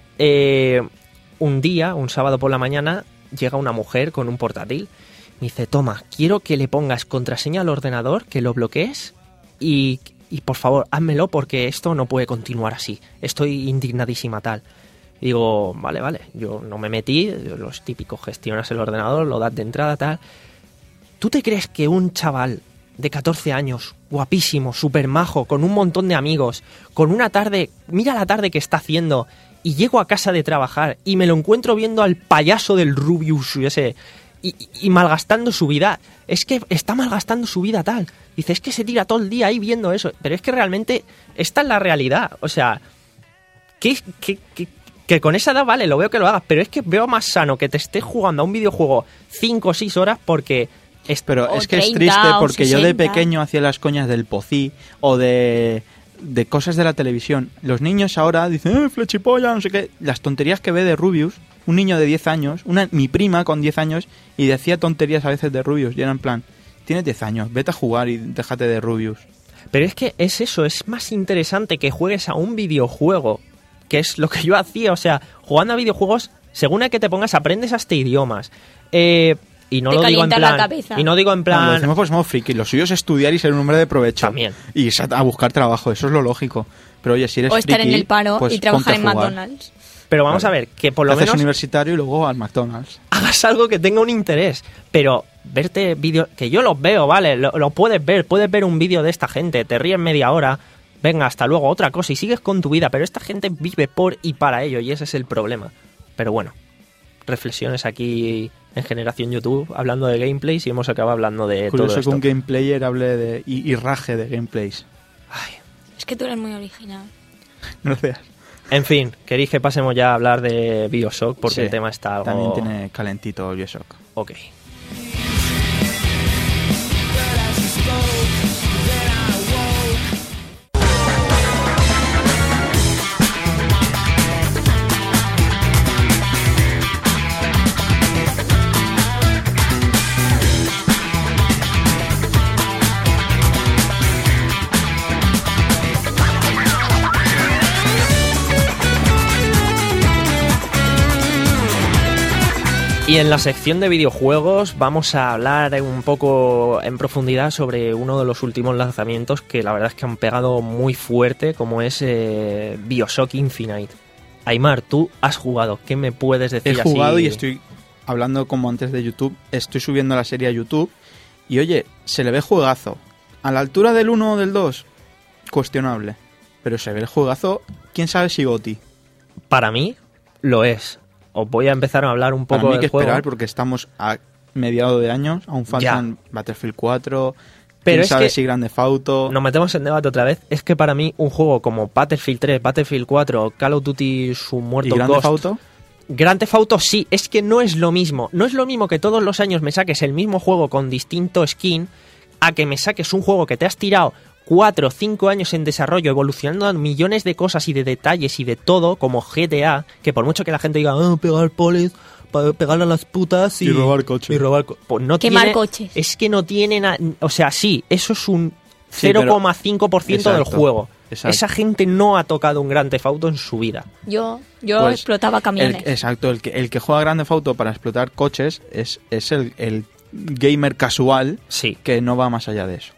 eh, un día, un sábado por la mañana, llega una mujer con un portátil. Me dice, toma, quiero que le pongas contraseña al ordenador, que lo bloquees y, y por favor, házmelo porque esto no puede continuar así. Estoy indignadísima tal. Y digo, vale, vale, yo no me metí, los típicos, gestionas el ordenador, lo das de entrada, tal. ¿Tú te crees que un chaval de catorce años, guapísimo, súper majo, con un montón de amigos, con una tarde, mira la tarde que está haciendo, y llego a casa de trabajar y me lo encuentro viendo al payaso del Rubius ese, y, y, y malgastando su vida? Es que está malgastando su vida tal. Dice, es que se tira todo el día ahí viendo eso. Pero es que realmente esta es la realidad. O sea, que, que, que, que con esa edad, vale, lo veo que lo hagas, pero es que veo más sano que te estés jugando a un videojuego cinco o seis horas porque... Es, Pero O es que es treinta triste o porque yo de sesenta. pequeño hacía las coñas del pocí o de, de cosas de la televisión. Los niños ahora dicen, eh, flechipolla, no sé qué. Las tonterías que ve de Rubius un niño de diez años, una mi prima con diez años, y decía tonterías a veces de Rubius, y era en plan, tienes diez años, vete a jugar y déjate de Rubius. Pero es que es eso, es más interesante que juegues a un videojuego, que es lo que yo hacía, o sea, jugando a videojuegos, según a que te pongas, aprendes hasta idiomas. Eh, y no Te lo digo en calienta la plan. cabeza. Y no digo en Plan, lo plan. decimos porque somos friki, lo suyo es estudiar y ser un hombre de provecho. También. Y irse a buscar trabajo, eso es lo lógico. Pero oye, si eres O estar friki, en el paro pues y trabajar en ponte a jugar. McDonald's. Pero vamos Vale. a ver, que por lo Haces menos universitario y luego al McDonald's. hagas algo que tenga un interés. Pero verte vídeos, que yo los veo, ¿vale? Lo, lo puedes ver, puedes ver un vídeo de esta gente, te ríes media hora, venga, hasta luego, otra cosa, y sigues con tu vida. Pero esta gente vive por y para ello, y ese es el problema. Pero bueno, reflexiones aquí en Generación YouTube, hablando de gameplays, y hemos acabado hablando de Curioso todo que esto. un gameplayer hable de, y, y raje de gameplays. Ay. Es que tú eres muy original. Gracias. En fin, queréis que pasemos ya a hablar de BioShock, porque Sí, el tema está algo... También tiene calentito el BioShock. Ok. Y en la sección de videojuegos vamos a hablar un poco en profundidad sobre uno de los últimos lanzamientos que la verdad es que han pegado muy fuerte, como es eh, BioShock Infinite. Aymar, tú has jugado, ¿qué me puedes decir He así? jugado y estoy hablando como antes de YouTube. Estoy subiendo la serie a YouTube y oye, se le ve juegazo. A la altura del uno o del dos, cuestionable. Pero se ve el juegazo, quién sabe si GOTY. Para mí, lo es. Os voy a empezar a hablar un Para poco mí hay del que juego. esperar porque estamos a mediados de años, aún faltan Battlefield cuatro, Pero quién es sabe que si Grande Auto. Nos metemos en debate otra vez. Es que para mí un juego como Battlefield tres, Battlefield cuatro, Call of Duty Su ¿Y Muerto Grande Ghost... Auto? Grand Theft Auto sí, es que no es lo mismo. No es lo mismo que todos los años me saques el mismo juego con distinto skin a que me saques un juego que te has tirado cuatro o cinco años en desarrollo, evolucionando a millones de cosas y de detalles y de todo, como G T A, que por mucho que la gente diga, ah, pegar polis, pa- pegarle a las putas y, Y robar coches. y robar co-". Pues no Quemar tiene, coches. Es que no tienen... a- o sea, sí, eso es un Sí, pero- cero coma cinco por ciento del Exacto, juego. exacto. Esa gente no ha tocado un Grand Theft Auto en su vida. Yo, yo Pues, explotaba camiones. El- exacto, el que, el que juega Grande Auto para explotar coches es, es el, el gamer casual Sí. que no va más allá de eso.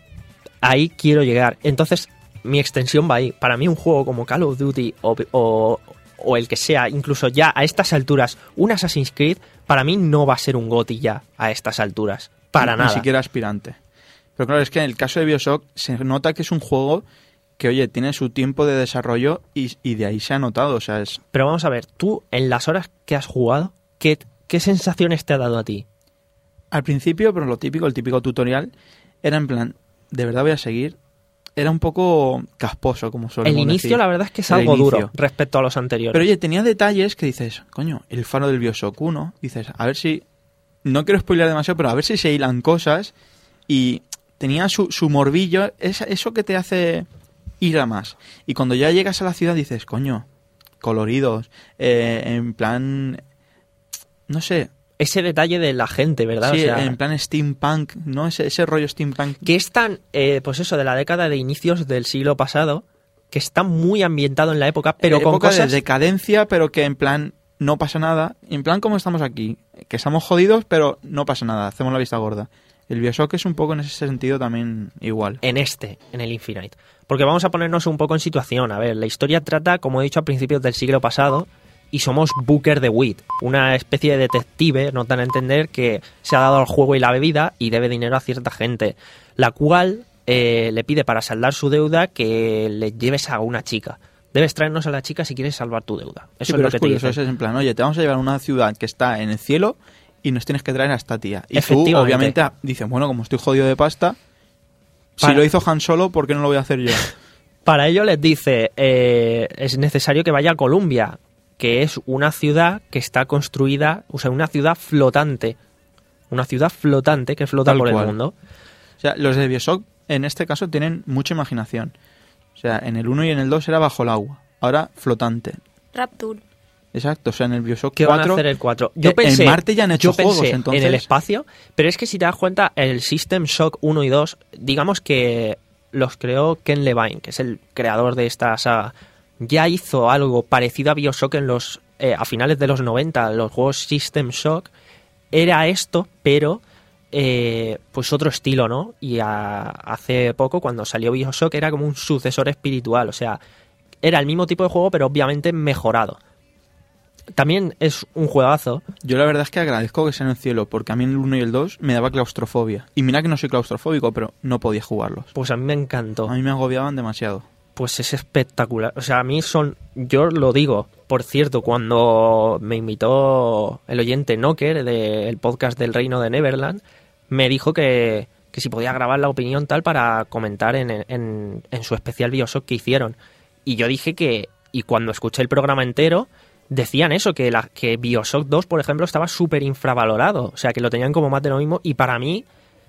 Ahí quiero llegar. Entonces, mi extensión va ahí. Para mí un juego como Call of Duty o, o, o el que sea, incluso ya a estas alturas, un Assassin's Creed, para mí no va a ser un GOTY ya a estas alturas. Para ni, nada. Ni siquiera aspirante. Pero claro, es que en el caso de BioShock se nota que es un juego que, oye, tiene su tiempo de desarrollo y, y de ahí se ha notado. O sea, es Pero vamos a ver, tú en las horas que has jugado, ¿qué, qué sensaciones te ha dado a ti? al principio, pero lo típico, el típico tutorial, era en plan, ¿de verdad voy a seguir? Era un poco casposo, como solemos El inicio, decir. la verdad es que es El algo inicio. duro respecto a los anteriores. Pero oye, tenía detalles que dices, coño, el faro del BioShock uno, dices, a ver si... No quiero spoilear demasiado, pero a ver si se hilan cosas. Y tenía su, su morbillo, es, eso que te hace ir a más. Y cuando ya llegas a la ciudad dices, coño, coloridos, eh, en plan... No sé, Ese detalle de la gente, ¿verdad? sí, O sea, en plan steampunk, ¿no? Ese, ese rollo steampunk. que es tan, eh, pues eso, de la década de inicios del siglo pasado, que está muy ambientado en la época, pero Eh, con época cosas... de decadencia, pero que en plan no pasa nada. En plan como estamos aquí, que estamos jodidos, pero no pasa nada, hacemos la vista gorda. El BioShock es un poco en ese sentido también igual. en este, en el Infinite. Porque vamos a ponernos un poco en situación. A ver, la historia trata, como he dicho, a principios del siglo pasado, y somos Booker DeWitt, una especie de detective, no tan a entender, que se ha dado al juego y la bebida y debe dinero a cierta gente, la cual eh, le pide para saldar su deuda que le lleves a una chica. Debes traernos a la chica si quieres salvar tu deuda. Eso Sí, es pero lo es que te curioso, dice. eso es en plan, oye, te vamos a llevar a una ciudad que está en el cielo y nos tienes que traer a esta tía. Y tú, Efectivamente. obviamente, dices, bueno, como estoy jodido de pasta, Para- si lo hizo Han Solo, ¿por qué no lo voy a hacer yo? Para ello les dice, eh, es necesario que vaya a Columbia, que es una ciudad que está construida, o sea, una ciudad flotante. Una ciudad flotante que flota Tal por cual. el mundo. O sea, los de BioShock, en este caso, tienen mucha imaginación. O sea, en el uno y en el dos era bajo el agua, ahora flotante. Rapture. Exacto, o sea, en el Bioshock ¿Qué cuatro... van a hacer el cuatro? Yo eh, pensé, en Marte ya han hecho yo pensé juegos, entonces... en el espacio, pero es que si te das cuenta, el System Shock uno y dos, digamos que los creó Ken Levine, que es el creador de esta saga. Ya hizo algo parecido a Bioshock en los eh, a finales de los noventa, los juegos System Shock. Era esto, pero eh, pues otro estilo, ¿no? Y a, hace poco, cuando salió Bioshock, era como un sucesor espiritual, o sea, era el mismo tipo de juego, pero obviamente mejorado. También es un juegazo. Yo la verdad es que agradezco que sea en el cielo, porque a mí en el uno y el dos me daba claustrofobia. Y mira que no soy claustrofóbico, pero no podía jugarlos. Pues a mí me encantó. A mí me agobiaban demasiado. Pues es espectacular. O sea, a mí son... Yo lo digo, por cierto, cuando me invitó el oyente Knocker del podcast del Reino de Neverland, me dijo que, que si podía grabar la opinión tal para comentar en, en, en su especial Bioshock que hicieron. Y yo dije que... Y cuando escuché el programa entero... Decían eso, que, la, que Bioshock dos, por ejemplo, estaba súper infravalorado. O sea, que lo tenían como más de lo mismo. Y para mí,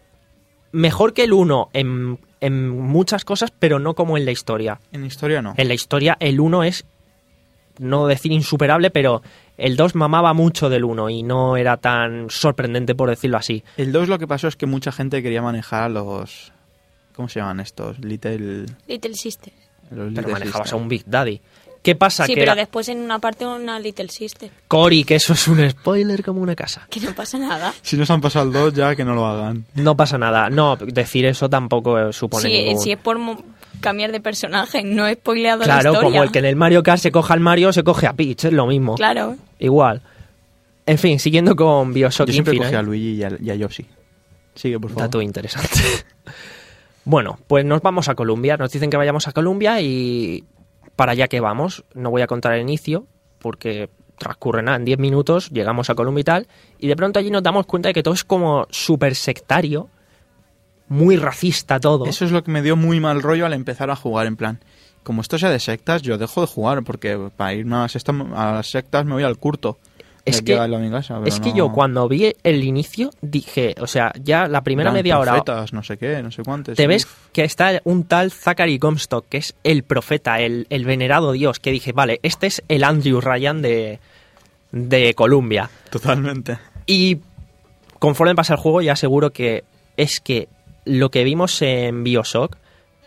mejor que el uno en, en muchas cosas, pero no como en la historia. En la historia no. En la historia, el uno es, no decir insuperable, pero el dos mamaba mucho del uno y no era tan sorprendente, por decirlo así. El dos lo que pasó es que mucha gente quería manejar a los... ¿Cómo se llaman estos? Little... Little Sister. Los Pero Little manejabas Sister. a un Big Daddy. ¿Qué pasa? Sí, que pero era... después en una parte una Little Sister. Cory, que eso es un spoiler como una casa. Que no pasa nada. Si nos han pasado el dos, ya que no lo hagan. No pasa nada. No, decir eso tampoco supone Si, ningún... si es por mo- cambiar de personaje, no he spoileado Claro, la historia. como el que en el Mario Kart se coja al Mario, se coge a Peach, es lo mismo. Claro. Igual. En fin, siguiendo con Bioshock Yo siempre Infinite. cogí a Luigi y a, y a Yoshi. Sigue, por favor. Dato interesante. Bueno, pues nos vamos a Columbia. Nos dicen que vayamos a Columbia y para allá que vamos. No voy a contar el inicio porque transcurre nada, en diez minutos llegamos a Columbia y tal. Y de pronto allí nos damos cuenta de que todo es como súper sectario, muy racista todo. Eso es lo que me dio muy mal rollo al empezar a jugar, en plan... Como esto sea de sectas, yo dejo de jugar porque para irme a las, esta- a las sectas me voy al curto. Es de que, aquí a la mi casa, pero es que no- yo cuando vi el inicio dije, o sea, ya la primera eran media hora... profetas, no sé qué, no sé cuántos. Te ves Uf. que está un tal Zachary Comstock, que es el profeta, el, el venerado dios, que dije, vale, este es el Andrew Ryan de, de Columbia. Totalmente. Y conforme pasa el juego, ya aseguro que es que lo que vimos en Bioshock,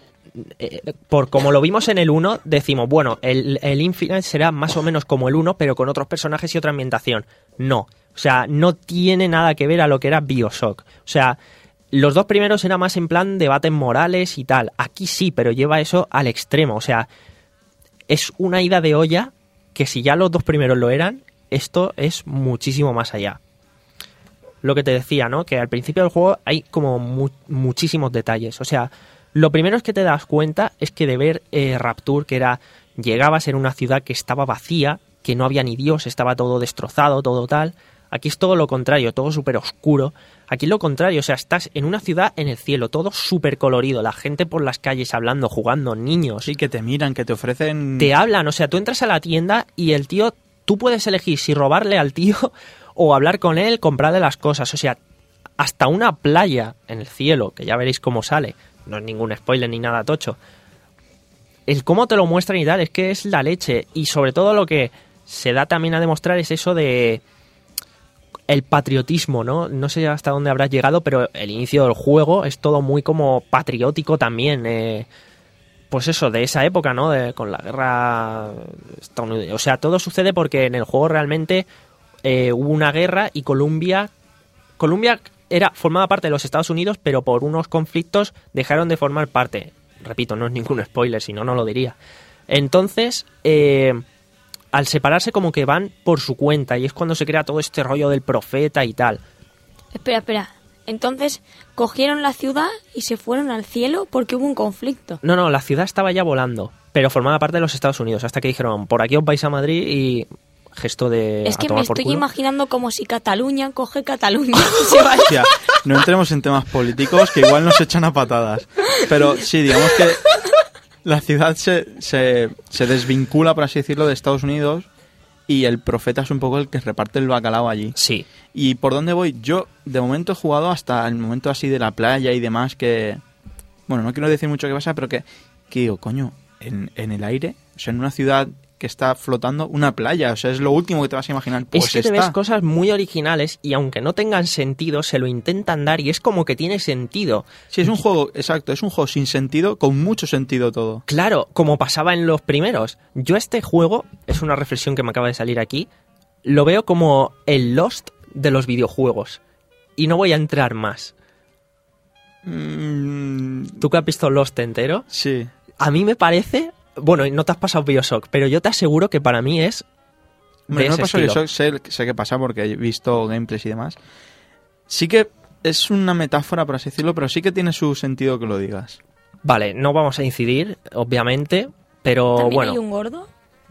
eh, por como lo vimos en el uno, decimos, bueno, el, el Infinite será más o menos como el uno, pero con otros personajes y otra ambientación. No, o sea, no tiene nada que ver a lo que era Bioshock. O sea, los dos primeros eran más en plan debates morales y tal. Aquí sí, pero lleva eso al extremo. O sea, es una ida de olla que si ya los dos primeros lo eran, esto es muchísimo más allá. Lo que te decía, ¿no? Que al principio del juego hay como mu- muchísimos detalles. O sea, lo primero es que te das cuenta es que de ver eh, Rapture, que era, llegabas en una ciudad que estaba vacía, que no había ni Dios, estaba todo destrozado, todo tal. Aquí es todo lo contrario, todo súper oscuro. Aquí es lo contrario, o sea, estás en una ciudad en el cielo, todo súper colorido, la gente por las calles hablando, jugando, niños. Sí, que te miran, que te ofrecen... Te hablan, o sea, tú entras a la tienda y el tío, tú puedes elegir si robarle al tío o hablar con él, comprarle las cosas. O sea, hasta una playa en el cielo, que ya veréis cómo sale. No es ningún spoiler ni nada tocho. El cómo te lo muestran y tal, es que es la leche. Y sobre todo lo que se da también a demostrar es eso de... el patriotismo, ¿no? No sé hasta dónde habrás llegado, pero el inicio del juego es todo muy como patriótico también. Eh, pues eso, de esa época, ¿no? De, con la guerra estadounidense. O sea, todo sucede porque en el juego realmente eh, hubo una guerra y Columbia... Columbia era formaba parte de los Estados Unidos, pero por unos conflictos dejaron de formar parte. Repito, no es ningún spoiler, si no, no lo diría. Entonces... Eh, al separarse como que van por su cuenta y es cuando se crea todo este rollo del profeta y tal. Espera, espera. Entonces, cogieron la ciudad y se fueron al cielo porque hubo un conflicto. No, no, la ciudad estaba ya volando, pero formaba parte de los Estados Unidos, hasta que dijeron, por aquí os vais a Madrid y gesto de... Es a que tomar me por estoy culo. imaginando como si Cataluña coge Cataluña y se va. Hostia, no entremos en temas políticos que igual nos echan a patadas. Pero sí, digamos que la ciudad se, se, se desvincula, por así decirlo, de Estados Unidos y el profeta es un poco el que reparte el bacalao allí. Sí. ¿Y por dónde voy? Yo, de momento, he jugado hasta el momento así de la playa y demás que... Bueno, no quiero decir mucho qué pasa, pero que, que digo, coño, en, en el aire, o sea, en una ciudad que está flotando una playa. O sea, es lo último que te vas a imaginar. Pues es que te está. ves cosas muy originales y aunque no tengan sentido, se lo intentan dar y es como que tiene sentido. Sí, es un juego, exacto, es un juego sin sentido, con mucho sentido todo. Claro, como pasaba en los primeros. Yo este juego, es una reflexión que me acaba de salir aquí, lo veo como el Lost de los videojuegos. Y no voy a entrar más. Mm, ¿Tú que has visto Lost entero? sí. A mí me parece... Bueno, no te has pasado BioShock, pero yo te aseguro que para mí es Hombre, de no ese me pasa estilo. eso, sé, sé qué pasa porque he visto gameplays y demás. Sí que es una metáfora, por así decirlo, pero sí que tiene su sentido que lo digas. Vale, no vamos a incidir, obviamente, pero ¿También bueno... hay un gordo?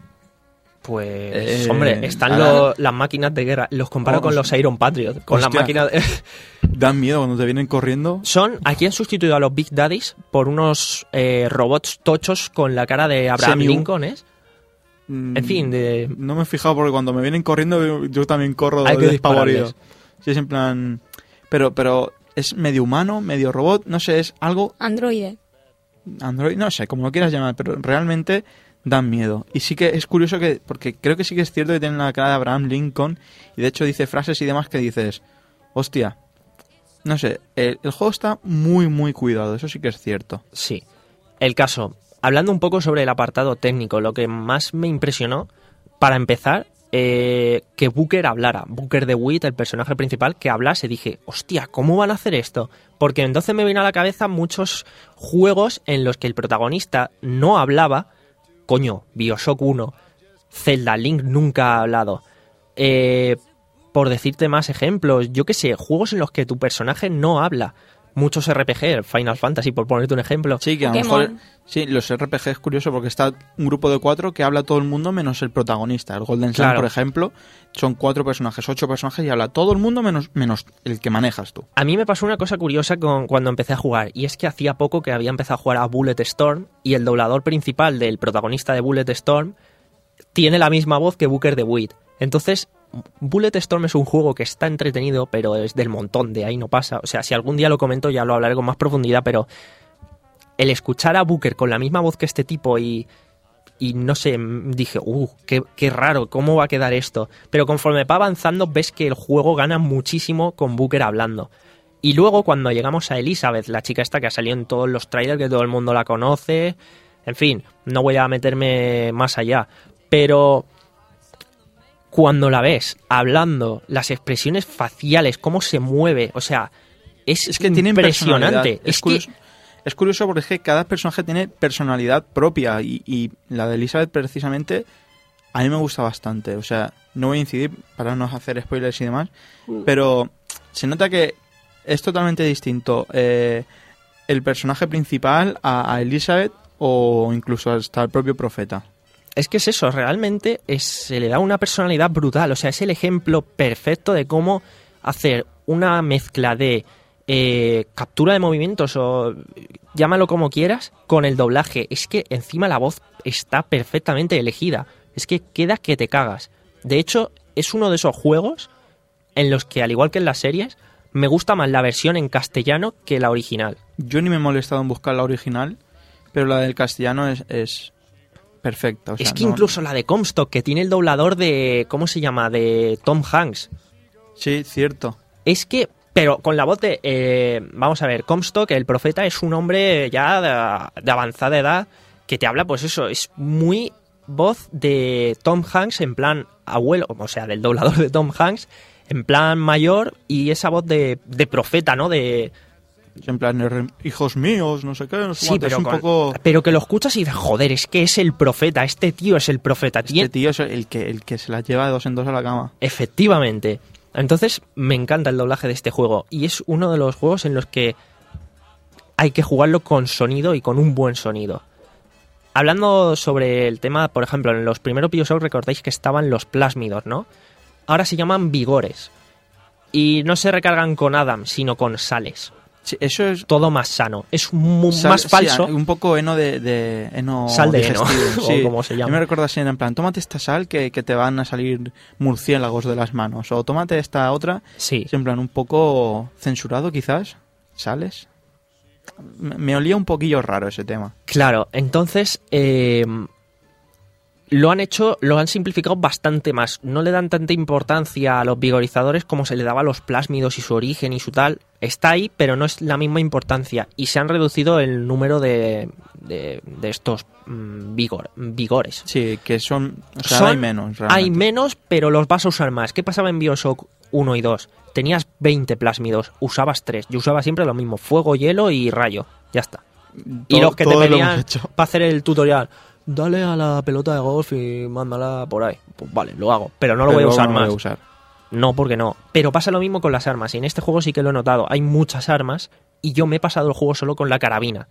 Pues, Eh, hombre, están ahora- lo- las máquinas de guerra. Los comparo Oh, con los Iron Patriot. Con las hostia. máquinas... de- Dan miedo cuando te vienen corriendo. Son, aquí han sustituido a los Big Daddies por unos eh, robots tochos con la cara de Abraham Semi- Lincoln, ¿es? Mm, En fin, de... No me he fijado porque cuando me vienen corriendo yo, yo también corro Hay que despavorido. dispararles. Sí, es en plan... Pero, pero es medio humano, medio robot, no sé, es algo... Androide. Android, no sé, como lo quieras llamar, pero realmente dan miedo. Y sí que es curioso que, porque creo que sí que es cierto que tienen la cara de Abraham Lincoln y de hecho dice frases y demás que dices, hostia, no sé, el, el juego está muy, muy cuidado, eso sí que es cierto. Sí. El caso, hablando un poco sobre el apartado técnico, lo que más me impresionó, para empezar, eh, que Booker hablara. Booker DeWitt, el personaje principal, que hablase. Dije, hostia, ¿cómo van a hacer esto? Porque entonces me vino a la cabeza muchos juegos en los que el protagonista no hablaba. Coño, BioShock uno, Zelda, Link nunca ha hablado. Eh, por decirte más ejemplos, yo qué sé, juegos en los que tu personaje no habla. Muchos R P G, Final Fantasy, por ponerte un ejemplo. Sí, que a lo Pokémon. mejor... Sí, los R P G es curioso porque está un grupo de cuatro que habla todo el mundo menos el protagonista. El Golden Sun, Claro. por ejemplo, son cuatro personajes, ocho personajes y habla todo el mundo menos, menos el que manejas tú. A mí me pasó una cosa curiosa con, cuando empecé a jugar, y es que hacía poco que había empezado a jugar a Bulletstorm, y el doblador principal del protagonista de Bulletstorm tiene la misma voz que Booker DeWitt. Entonces, Bulletstorm es un juego que está entretenido, pero es del montón, de ahí no pasa. O sea, si algún día lo comento ya lo hablaré con más profundidad, pero el escuchar a Booker con la misma voz que este tipo y... Y no sé, dije, uh, qué, qué raro, ¿cómo va a quedar esto? Pero conforme va avanzando ves que el juego gana muchísimo con Booker hablando. Y luego cuando llegamos a Elizabeth, la chica esta que ha salido en todos los trailers, que todo el mundo la conoce... En fin, no voy a meterme más allá. Pero cuando la ves hablando, las expresiones faciales, cómo se mueve, o sea, es, Es que tienen personalidad. impresionante. Es, Es, curioso, que es curioso porque es que cada personaje tiene personalidad propia y, y la de Elizabeth precisamente a mí me gusta bastante. O sea, no voy a incidir para no hacer spoilers y demás, pero se nota que es totalmente distinto eh, el personaje principal a, a Elizabeth o incluso hasta el propio profeta. Es que es eso, realmente es- se le da una personalidad brutal. O sea, es el ejemplo perfecto de cómo hacer una mezcla de eh, captura de movimientos o llámalo como quieras con el doblaje. Es que encima la voz está perfectamente elegida. Es que queda que te cagas. De hecho, es uno de esos juegos en los que, al igual que en las series, me gusta más la versión en castellano que la original. Yo ni me he molestado en buscar la original, pero la del castellano es, es perfecta. O sea, es que no- incluso la de Comstock, que tiene el doblador de... ¿Cómo se llama? De Tom Hanks. Sí, cierto. Es que, pero con la voz de, eh, vamos a ver, Comstock, el profeta, es un hombre ya de, de avanzada edad que te habla, pues eso, es muy voz de Tom Hanks en plan abuelo, o sea, del doblador de Tom Hanks, en plan mayor y esa voz de, de profeta, ¿no? De En plan, er, hijos míos, no sé qué, no sé sí, cuánto. pero, es un con- poco... pero que lo escuchas y dices, joder, es que es el profeta, este tío es el profeta, Este tiene- tío es el que, el que se la lleva de dos en dos a la cama. Efectivamente. Entonces, me encanta el doblaje de este juego. Y es uno de los juegos en los que hay que jugarlo con sonido y con un buen sonido. Hablando sobre el tema, por ejemplo, en los primeros BioShock recordáis que estaban los plásmidos, ¿no? Ahora se llaman vigores. Y no se recargan con Adam, sino con sales. Sí, eso es... Todo más sano. Es mu- sal- más sí, falso. un poco heno de... de heno Sal de heno, digestivo, o sí. como se llama. Yo me recuerdo así, en plan, tómate esta sal que, que te van a salir murciélagos de las manos. O tómate esta otra. Sí. Sí, en plan, un poco censurado quizás. ¿Sales? Me, me olía un poquillo raro ese tema. Claro, entonces, eh, lo han hecho, lo han simplificado bastante más. No le dan tanta importancia a los vigorizadores como se le daba a los plásmidos y su origen y su tal. Está ahí, pero no es la misma importancia. Y se han reducido el número de, de, de estos mmm, vigor, vigores. Sí, que son... O sea, son, hay menos, realmente. Hay menos, pero los vas a usar más. ¿Qué pasaba en BioShock uno y dos? Tenías veinte plásmidos, usabas tres. Yo usaba siempre lo mismo, fuego, hielo y rayo. Ya está. Todo, y los que te pedían para hacer el tutorial, dale a la pelota de golf y mándala por ahí. Pues vale, lo hago, pero no lo pero voy a usar no más. Voy a usar. No, porque no. Pero pasa lo mismo con las armas. Y en este juego sí que lo he notado. Hay muchas armas y yo me he pasado el juego solo con la carabina.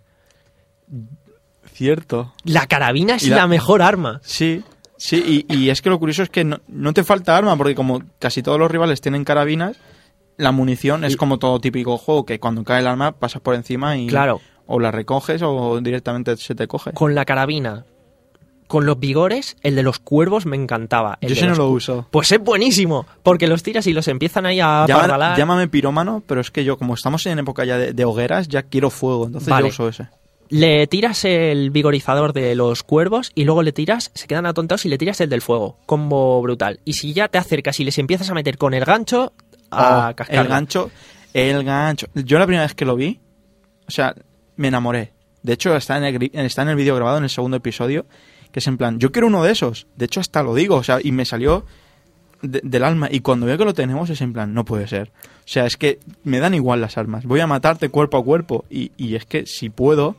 Cierto. La carabina es la... la mejor arma. Sí, sí. Y, y es que lo curioso es que no, no te falta arma, porque como casi todos los rivales tienen carabinas, la munición es como todo típico juego, que cuando cae el arma pasas por encima y... Claro. O la recoges o directamente se te coge. Con la carabina, con los vigores, el de los cuervos me encantaba. El Yo ese no lo cu- uso. Pues es buenísimo, porque los tiras y los empiezan ahí a Llama, pardalar. Llámame pirómano, pero es que yo, como estamos en época ya de, de hogueras, ya quiero fuego, entonces Vale. yo uso ese. Le tiras el vigorizador de los cuervos y luego le tiras, se quedan atontados y le tiras el del fuego. Combo brutal. Y si ya te acercas y les empiezas a meter con el gancho, a Oh, cascar. el gancho, el gancho. Yo la primera vez que lo vi, o sea, me enamoré. De hecho, está en el, está en el vídeo grabado en el segundo episodio, que es en plan, yo quiero uno de esos. De hecho, hasta lo digo, o sea, y me salió de, del alma. Y cuando veo que lo tenemos, es en plan, no puede ser. O sea, es que me dan igual las armas. Voy a matarte cuerpo a cuerpo. Y, y es que, si puedo,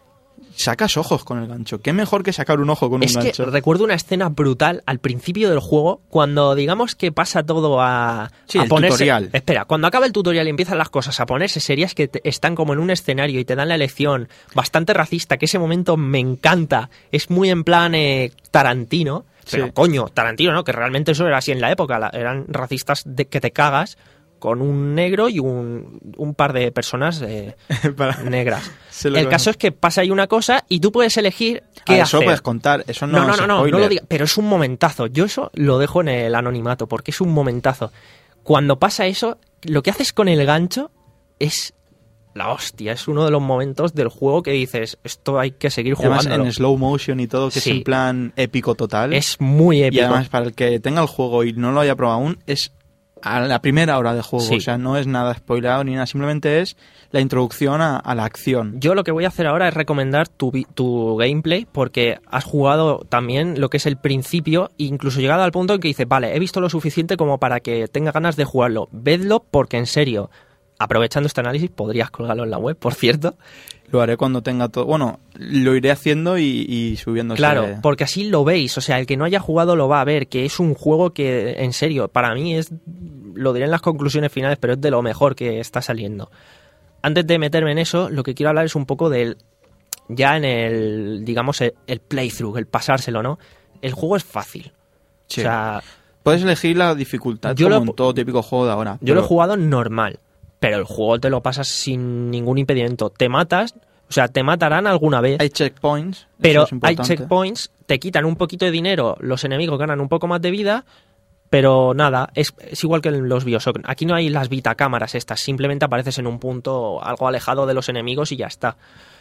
sacas ojos con el gancho. ¿Qué mejor que sacar un ojo con Es un que gancho? recuerdo una escena brutal al principio del juego, cuando digamos que pasa todo a, Sí, a el ponerse... tutorial. Espera, cuando acaba el tutorial y empiezan las cosas a ponerse serias, que te- están como en un escenario y te dan la elección bastante racista, que ese momento me encanta. Es muy en plan eh, Tarantino. Pero Sí. coño, Tarantino, ¿no? Que realmente eso era así en la época. la- eran racistas de que te cagas, con un negro y un, un par de personas eh, Para- negras. Se lo El conozco. caso es que pasa ahí una cosa y tú puedes elegir qué Ah, hacer. eso lo puedes contar, eso no, No, no, es no, no, spoiler. no lo diga, pero es un momentazo. Yo eso lo dejo en el anonimato porque es un momentazo. Cuando pasa eso, lo que haces con el gancho es la hostia. Es uno de los momentos del juego que dices, esto hay que seguir Y además jugándolo. en slow motion y todo, que Sí. es en plan épico total. Es muy épico. Y además, para el que tenga el juego y no lo haya probado aún, es a la primera hora de juego. Sí. O sea, no es nada spoilado ni nada, simplemente es la introducción a, a la acción. Yo lo que voy a hacer ahora es recomendar tu, vi- tu gameplay porque has jugado también lo que es el principio, incluso llegado al punto en que dices, vale, he visto lo suficiente como para que tenga ganas de jugarlo. Vedlo porque en serio, aprovechando este análisis, podrías colgarlo en la web, por cierto. Lo haré cuando tenga todo. Bueno, lo iré haciendo y, y subiendo. Claro, porque así lo veis, o sea, el que no haya jugado lo va a ver, que es un juego que, en serio, para mí es, lo diré en las conclusiones finales, pero es de lo mejor que está saliendo. Antes de meterme en eso, lo que quiero hablar es un poco del, ya en el, digamos, el, el playthrough, el pasárselo, ¿no? El juego es fácil. Sí. O sea, Puedes elegir la dificultad Yo como lo- en todo típico juego de ahora. yo lo he pero- jugado normal, pero el juego te lo pasas sin ningún impedimento. Te matas, o sea, te matarán alguna vez. Hay checkpoints. Pero eso es hay importante. checkpoints, te quitan un poquito de dinero, los enemigos ganan un poco más de vida, pero nada, es, es igual que en los Bioshock. Aquí no hay las vitacámaras estas, simplemente apareces en un punto algo alejado de los enemigos y ya está.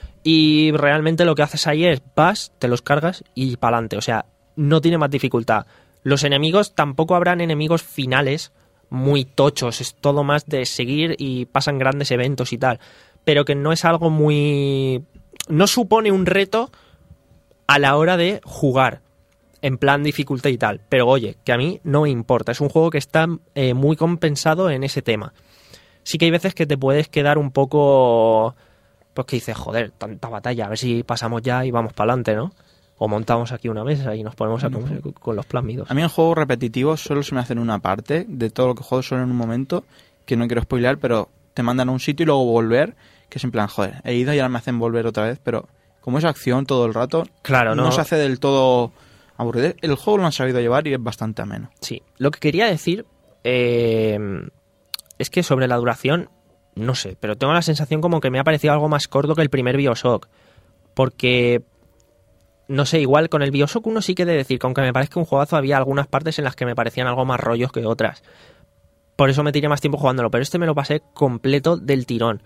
Y realmente lo que haces ahí es vas, te los cargas y para adelante. O sea, no tiene más dificultad. Los enemigos, tampoco habrán enemigos finales muy tochos, es todo más de seguir y pasan grandes eventos y tal. Pero que no es algo muy... no supone un reto a la hora de jugar en plan dificultad y tal, pero oye, que a mí no me importa, es un juego que está eh, muy compensado en ese tema. Sí que hay veces que te puedes quedar un poco, pues que dices, joder, tanta batalla, a ver si pasamos ya y vamos para adelante, ¿no? O montamos aquí una mesa y nos ponemos a comer con los plásmidos. A mí en juegos repetitivos solo se me hacen una parte de todo lo que juego solo en un momento, que no quiero spoilear, pero te mandan a un sitio y luego volver, que es en plan, joder, he ido y ahora me hacen volver otra vez, pero como es acción todo el rato, Claro, no. no se hace del todo aburrido. El juego lo han sabido llevar y es bastante ameno. Sí, lo que quería decir eh, es que sobre la duración, no sé, pero tengo la sensación como que me ha parecido algo más corto que el primer Bioshock. Porque, no sé, igual con el Bioshock uno sí que he de decir que aunque me parezca un juegazo, había algunas partes en las que me parecían algo más rollos que otras. Por eso me tiré más tiempo jugándolo, pero este me lo pasé completo del tirón.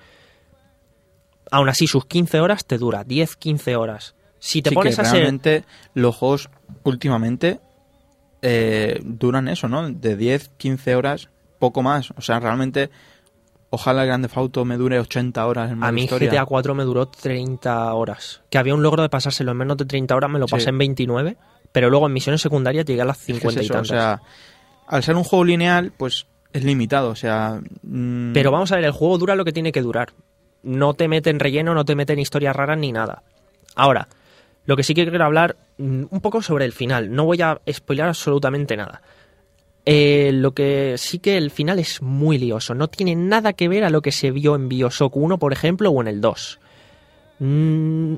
Aún así, sus quince horas te dura, diez quince horas. Si te Sí, pones que a ser... realmente los juegos últimamente eh, duran eso, ¿no? De diez, quince horas, poco más. O sea, realmente, ojalá el Grand Theft Auto me dure ochenta horas en modo A mí historia. G T A cuatro me duró treinta horas. Que había un logro de pasárselo en menos de treinta horas, me lo pasé Sí. en veintinueve, pero luego en misiones secundarias llegué a las Es que es cincuenta y eso, tantas. o sea, al ser un juego lineal, pues es limitado, o sea... mm, Pero vamos a ver, el juego dura lo que tiene que durar. No te meten relleno, no te meten historias raras ni nada. Ahora, lo que sí que quiero hablar mm, un poco sobre el final. No voy a spoiler absolutamente nada. Eh, lo que sí que el final es muy lioso. No tiene nada que ver a lo que se vio en BioShock uno, por ejemplo, o en el dos. Mm,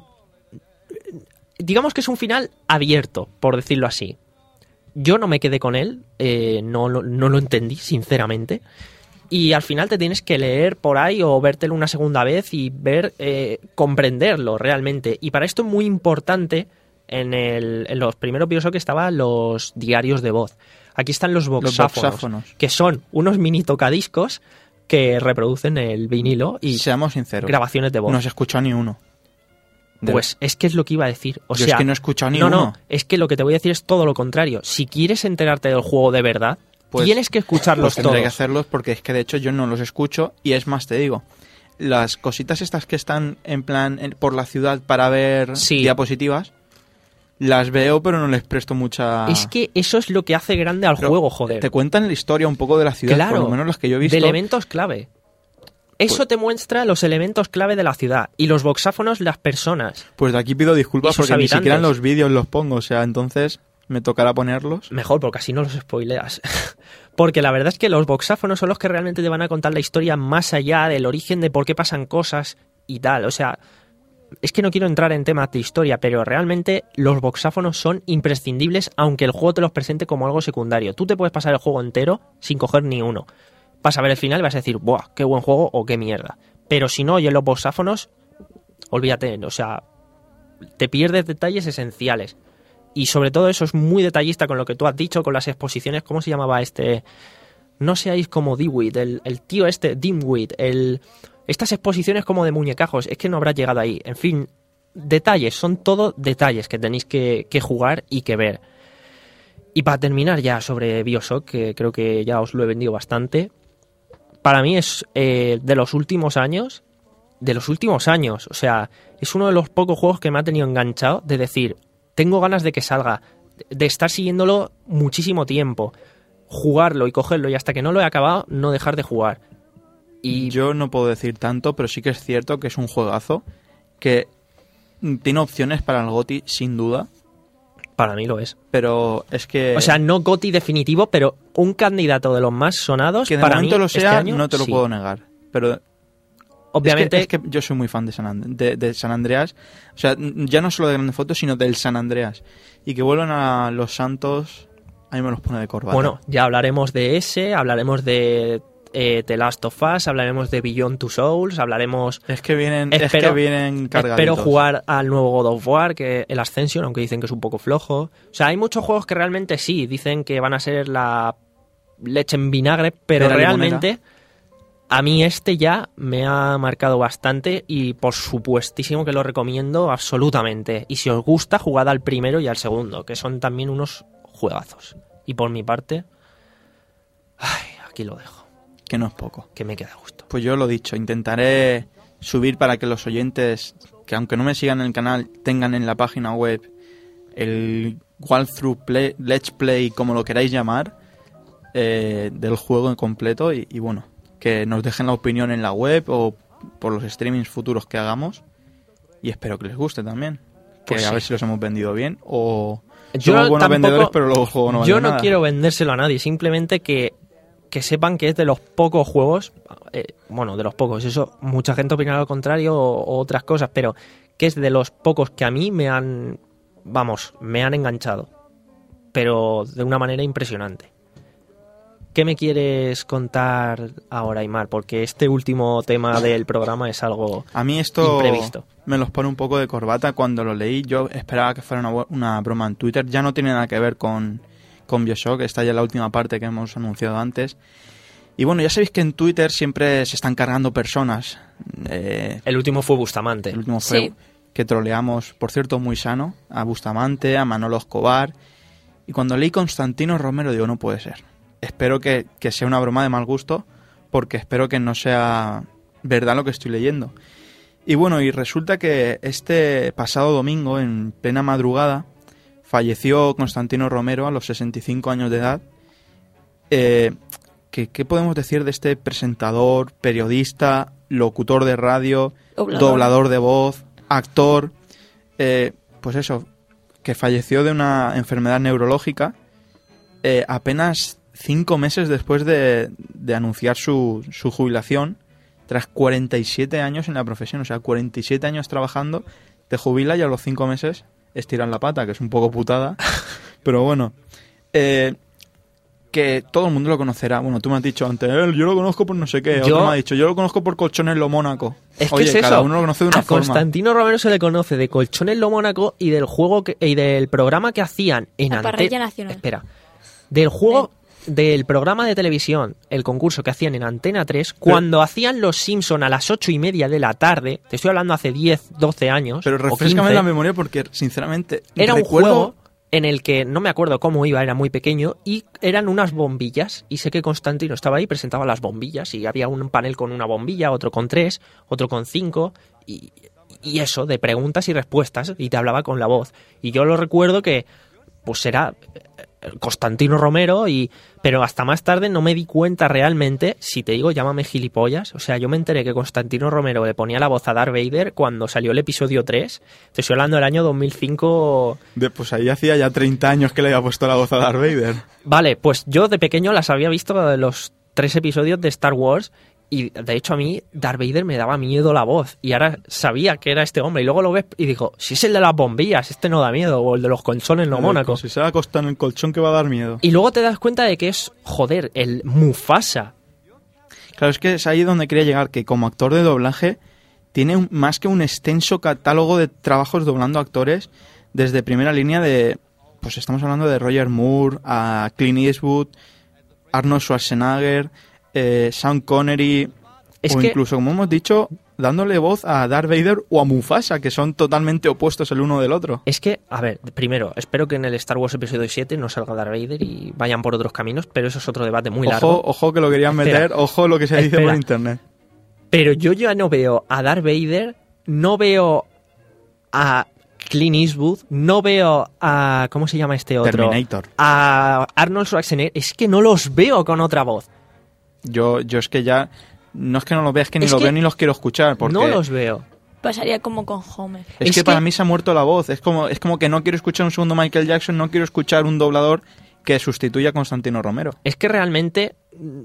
digamos que es un final abierto, por decirlo así. Yo no me quedé con él, eh, no, lo- no lo entendí, sinceramente. Y al final te tienes que leer por ahí o vértelo una segunda vez y ver, eh, comprenderlo realmente. Y para esto es muy importante, en, el, en los primeros Bioshock estaban los diarios de voz. Aquí están los boxáfonos, boxáfonos. que son unos mini tocadiscos que reproducen el vinilo y Seamos sinceros, grabaciones de voz. no se escuchó ni uno. De- Pues es que es lo que iba a decir. O Yo sea, es que no he escuchado ni no, uno. no, es que lo que te voy a decir es todo lo contrario. Si quieres enterarte del juego de verdad, Pues- tienes que escucharlos Pues tendré todos. que hacerlos porque es que de hecho yo no los escucho y es más, te digo, las cositas estas que están en plan en- por la ciudad para ver Sí. diapositivas, las veo pero no les presto mucha... Es que eso es lo que hace grande al Pero juego, joder. Te cuentan la historia un poco de la ciudad, Claro, por lo menos las que yo he visto. de elementos clave. Eso Pues- te muestra los elementos clave de la ciudad. Y los boxáfonos, las personas. Pues de aquí pido Y disculpas sus porque ni siquiera en habitantes. los vídeos los pongo, o sea, entonces me tocará ponerlos. Mejor, porque así no los spoileas. Porque la verdad es que los boxáfonos son los que realmente te van a contar la historia más allá del origen de por qué pasan cosas y tal. O sea, es que no quiero entrar en temas de historia, pero realmente los boxáfonos son imprescindibles, aunque el juego te los presente como algo secundario. Tú te puedes pasar el juego entero sin coger ni uno. Vas a ver el final y vas a decir, ¡buah, qué buen juego o qué mierda! Pero si no oyes los boxáfonos, olvídate, o sea, te pierdes detalles esenciales. Y sobre todo eso es muy detallista con lo que tú has dicho, con las exposiciones. ¿Cómo se llamaba este? No seáis como Dimwit, el, el tío este, Dimwit, el... Estas exposiciones como de muñecajos, es que no habrás llegado ahí. En fin, detalles, son todo detalles que tenéis que, que jugar y que ver. Y para terminar ya sobre BioShock, que creo que ya os lo he vendido bastante, para mí es eh, de los últimos años, de los últimos años, o sea, es uno de los pocos juegos que me ha tenido enganchado de decir, tengo ganas de que salga, de estar siguiéndolo muchísimo tiempo, jugarlo y cogerlo y hasta que no lo he acabado, no dejar de jugar. Y Yo no puedo decir tanto, pero sí que es cierto que es un juegazo que tiene opciones para el GOTY sin duda, para mí lo es. pero es que... O sea, no GOTY definitivo, pero un candidato de los más sonados, que de para momento mí, lo este sea, año, no te lo sí. puedo negar, pero... Obviamente, Es que, es que yo soy muy fan de San, And- de, de San Andreas. O sea, ya no solo de Grande Foto, sino del San Andreas. Y que vuelvan a los Santos, a mí me los pone de corbata. bueno, ya hablaremos de ese, hablaremos de eh, The Last of Us, hablaremos de Beyond Two Souls, hablaremos... es que vienen, es Espero- que vienen cargaditos. Espero jugar al nuevo God of War, que el Ascension, aunque dicen que es un poco flojo. O sea, hay muchos juegos que realmente sí, dicen que van a ser la leche en vinagre, pero Pera realmente a mí este ya me ha marcado bastante y por supuestísimo que lo recomiendo absolutamente. Y si os gusta, jugad al primero y al segundo, que son también unos juegazos. Y por mi parte, ay, aquí lo dejo, Que no es poco. que me queda a gusto. Pues yo lo dicho, intentaré subir para que los oyentes, que aunque no me sigan en el canal, tengan en la página web el walkthrough, play, let's play, como lo queráis llamar, eh, del juego en completo y, y bueno, que nos dejen la opinión en la web o por los streamings futuros que hagamos y espero que les guste también. Que Pues a sí. ver si los hemos vendido bien o Yo somos buenos tampoco- vendedores pero luego el juego no vale Yo no nada. quiero vendérselo a nadie, simplemente que, que sepan que es de los pocos juegos, eh, bueno, de los pocos, eso mucha gente opinará lo contrario o, o otras cosas, pero que es de los pocos que a mí me han, vamos, me han enganchado, pero de una manera impresionante. ¿Qué me quieres contar ahora, Aimar? Porque este último tema del programa es algo A mí esto imprevisto. me los pone un poco de corbata. Cuando lo leí yo esperaba que fuera una, bu- una broma en Twitter. Ya no tiene nada que ver con, con BioShock. Está ya la última parte que hemos anunciado antes. Y bueno, ya sabéis que en Twitter siempre se están cargando personas. Eh, El último fue Bustamante. el último fue Sí. que troleamos, por cierto, muy sano, a Bustamante, a Manolo Escobar. Y cuando leí Constantino Romero, digo, no puede ser. Espero que, que sea una broma de mal gusto, porque espero que no sea verdad lo que estoy leyendo. Y bueno, y resulta que este pasado domingo, en plena madrugada, falleció Constantino Romero a los sesenta y cinco años de edad. Eh, ¿qué, ¿Qué podemos decir de este presentador, periodista, locutor de radio, doblador, doblador de voz, actor? Eh, pues eso, que falleció de una enfermedad neurológica eh, apenas cinco meses después de, de anunciar su, su jubilación, tras cuarenta y siete años en la profesión. O sea, cuarenta y siete años trabajando, te jubila y a los cinco meses estiran la pata, que es un poco putada. Pero bueno, eh, que todo el mundo lo conocerá. Bueno, tú me has dicho antes, eh, yo lo conozco por no sé qué. Otro yo... me ha dicho, yo lo conozco por Colchones Lo Mónaco. Es Oye, que es cada eso. uno lo conoce de una a forma. Constantino Romero se le conoce de Colchones Lo Mónaco y del juego que, y del programa que hacían en La Parrilla Antena. Nacional. Espera. Del juego, del programa de televisión, el concurso que hacían en Antena tres, cuando Pero... hacían Los Simpson a las ocho y media de la tarde. Te estoy hablando hace diez, doce años. Pero refrescame la memoria porque, sinceramente, era recuerdo... un juego en el que no me acuerdo cómo iba, era muy pequeño, y eran unas bombillas, y sé que Constantino estaba ahí, presentaba las bombillas, y había un panel con una bombilla, otro con tres, otro con cinco, y, y eso, de preguntas y respuestas, y te hablaba con la voz. Y yo lo recuerdo que, pues era Constantino Romero, y pero hasta más tarde no me di cuenta realmente, si te digo, llámame gilipollas, o sea, yo me enteré que Constantino Romero le ponía la voz a Darth Vader cuando salió el episodio tres, te estoy hablando del año dos mil cinco... De, pues ahí hacía ya treinta años que le había puesto la voz a Darth Vader. Vale, pues yo de pequeño las había visto los tres episodios de Star Wars, y de hecho a mí Darth Vader me daba miedo la voz, y ahora sabía que era este hombre, y luego lo ves y digo, si es el de las bombillas, este no da miedo, o el de los colchones no Mónaco. Si se va a acostar en el colchón, que va a dar miedo. Y luego te das cuenta de que es, joder, el Mufasa. Claro, es que es ahí donde quería llegar, que como actor de doblaje tiene un, más que un extenso catálogo de trabajos doblando actores, desde primera línea de, pues estamos hablando de Roger Moore, a Clint Eastwood, Arnold Schwarzenegger, Eh, Sean Connery, es o que... incluso, como hemos dicho, dándole voz a Darth Vader o a Mufasa, que son totalmente opuestos el uno del otro. Es que, a ver, primero, espero que en el Star Wars episodio siete no salga Darth Vader y vayan por otros caminos, pero eso es otro debate muy ojo, largo. Ojo que lo querían Espera, meter, ojo lo que se espera. dice por internet. Pero yo ya no veo a Darth Vader, no veo a Clint Eastwood, no veo a... ¿Cómo se llama este otro? Terminator. A Arnold Schwarzenegger, es que no los veo con otra voz. Yo, yo es que ya... No es que no los veas, es que ni es los que veo ni los quiero escuchar. Porque no los veo. Pasaría como con Homer. Es, es que, que para mí se ha muerto la voz. Es como, es como que no quiero escuchar un segundo Michael Jackson, no quiero escuchar un doblador que sustituya a Constantino Romero. Es que realmente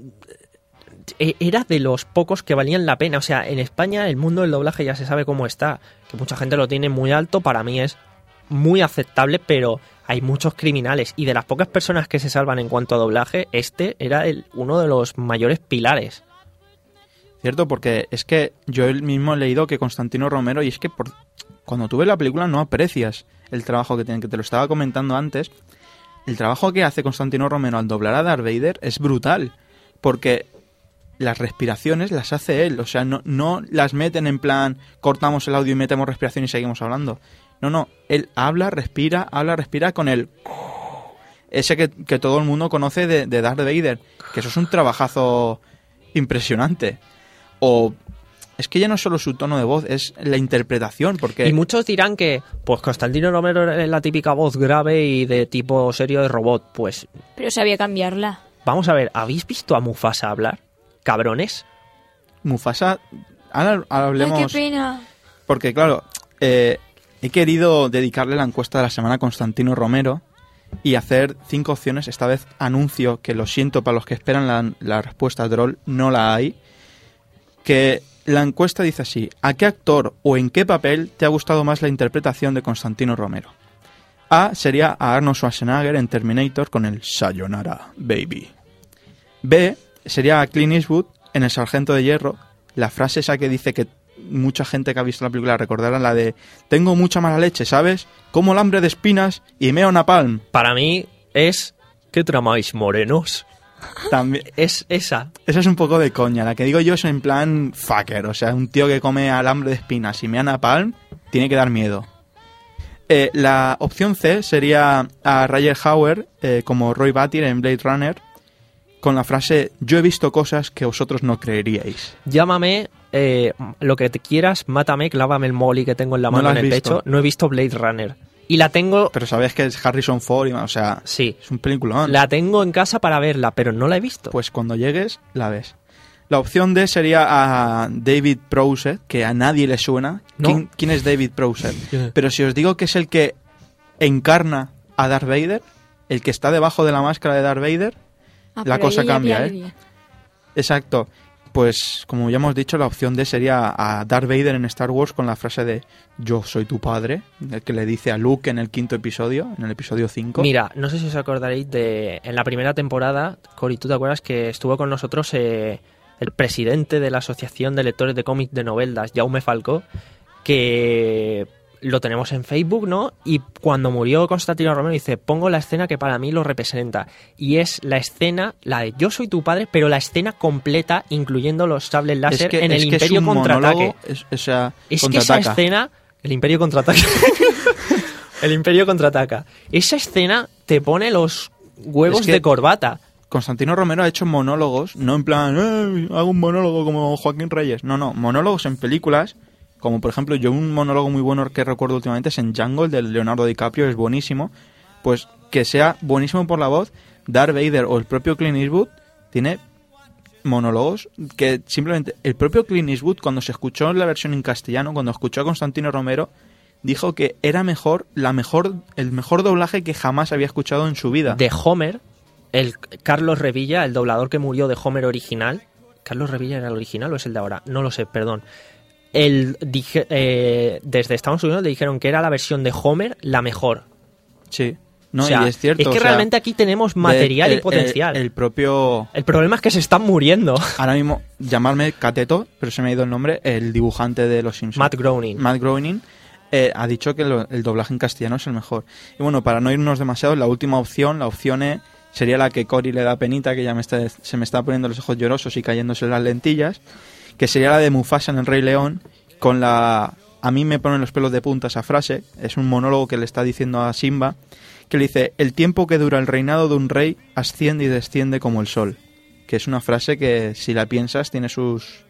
era de los pocos que valían la pena. O sea, en España el mundo del doblaje ya se sabe cómo está. Que mucha gente lo tiene muy alto, para mí es muy aceptable, pero hay muchos criminales. Y de las pocas personas que se salvan en cuanto a doblaje, este era el, uno de los mayores pilares. Cierto, porque es que yo mismo he leído que Constantino Romero, y es que por, cuando tú ves la película no aprecias el trabajo que tiene, que te lo estaba comentando antes. El trabajo que hace Constantino Romero al doblar a Darth Vader es brutal, porque las respiraciones las hace él, o sea, no, no las meten en plan, cortamos el audio y metemos respiración y seguimos hablando. No, no, él habla, respira, habla, respira con el... Ese que, que todo el mundo conoce de, de Darth Vader, que eso es un trabajazo impresionante. O... Es que ya no es solo su tono de voz, es la interpretación, porque... Y muchos dirán que, pues, Constantino Romero es la típica voz grave y de tipo serio de robot, pues... Pero sabía cambiarla. Vamos a ver, ¿habéis visto a Mufasa hablar? ¿Cabrones? Mufasa... Ahora, ahora hablemos... Ay, qué pena. Porque, claro, eh, he querido dedicarle la encuesta de la semana a Constantino Romero y hacer cinco opciones. Esta vez anuncio que, lo siento para los que esperan la, la respuesta troll, no la hay. Que... La encuesta dice así: ¿a qué actor o en qué papel te ha gustado más la interpretación de Constantino Romero? A sería a Arnold Schwarzenegger en Terminator con el Sayonara Baby. B sería a Clint Eastwood en El Sargento de Hierro. La frase esa que dice que mucha gente que ha visto la película recordará, la de tengo mucha mala leche, ¿sabes? Como el hambre de espinas y meo napalm. Para mí es ¿qué tramáis, morenos? También, Es esa. esa es un poco de coña. La que digo yo es en plan fucker. O sea, un tío que come alambre de espinas y mea napalm tiene que dar miedo. Eh, la opción C sería a Roger Hauer eh, como Roy Batty en Blade Runner con la frase: yo he visto cosas que vosotros no creeríais. Llámame eh, lo que te quieras, mátame, clávame el molly que tengo en la ¿No mano lo en has el visto? pecho. No he visto Blade Runner. Y la tengo... Pero sabes que es Harrison Ford, y, o sea, Sí. es un peliculón. La tengo en casa para verla, pero no la he visto. Pues cuando llegues, la ves. La opción D sería a David Prowse, que a nadie le suena. No. ¿Quién, quién es David Prowse? Pero si os digo que es el que encarna a Darth Vader, el que está debajo de la máscara de Darth Vader, Ah, la pero cosa ahí ya cambia, había ¿eh? línea. Exacto. Pues como ya hemos dicho, la opción D sería a Darth Vader en Star Wars con la frase de yo soy tu padre, el que le dice a Luke en el quinto episodio, en el episodio cinco. Mira, no sé si os acordaréis de... En la primera temporada, Cori, ¿tú te acuerdas que estuvo con nosotros eh, el presidente de la Asociación de Lectores de Cómics de Noveldas, Jaume Falcó, que lo tenemos en Facebook, ¿no? Y cuando murió Constantino Romero dice, pongo la escena que para mí lo representa. Y es la escena, la de yo soy tu padre, pero la escena completa, incluyendo los sables láser es que, en es el que es Imperio un Contraataque. monólogo, es, o sea, Es que esa contraataca. escena... El Imperio Contraataca. El Imperio Contraataca. Esa escena te pone los huevos Es que- de corbata. Constantino Romero ha hecho monólogos, no en plan, "Eh, hago un monólogo como Joaquín Reyes". No, no, monólogos en películas, como por ejemplo, yo un monólogo muy bueno que recuerdo últimamente es en Django, el de Leonardo DiCaprio, es buenísimo. Pues que sea buenísimo por la voz, Darth Vader o el propio Clint Eastwood tiene monólogos que simplemente el propio Clint Eastwood, cuando se escuchó la versión en castellano, cuando escuchó a Constantino Romero, dijo que era mejor, la mejor, el mejor doblaje que jamás había escuchado en su vida. De Homer, el Carlos Revilla, el doblador que murió de Homer original. ¿Carlos Revilla era el original o es el de ahora? No lo sé, perdón. El, dije, eh, desde Estados Unidos le dijeron que era la versión de Homer la mejor. Sí. No, O sea, y es cierto. Es que o sea, realmente aquí tenemos material de- y el- potencial. El, El, el propio... problema es que se están muriendo. Ahora mismo, llamarme Cateto, pero se me ha ido el nombre, el dibujante de Los Simpsons. Matt Groening. Matt Groening eh, ha dicho que lo- el doblaje en castellano es el mejor. Y bueno, para no irnos demasiado, la última opción, la opción E, sería la que Cory le da penita, que ya me está, se me está poniendo los ojos llorosos y cayéndose las lentillas, que sería la de Mufasa en El Rey León, con la... A mí me ponen los pelos de punta esa frase, es un monólogo que le está diciendo a Simba, que le dice, el tiempo que dura el reinado de un rey asciende y desciende como el sol. Que es una frase que, si la piensas, tiene sus,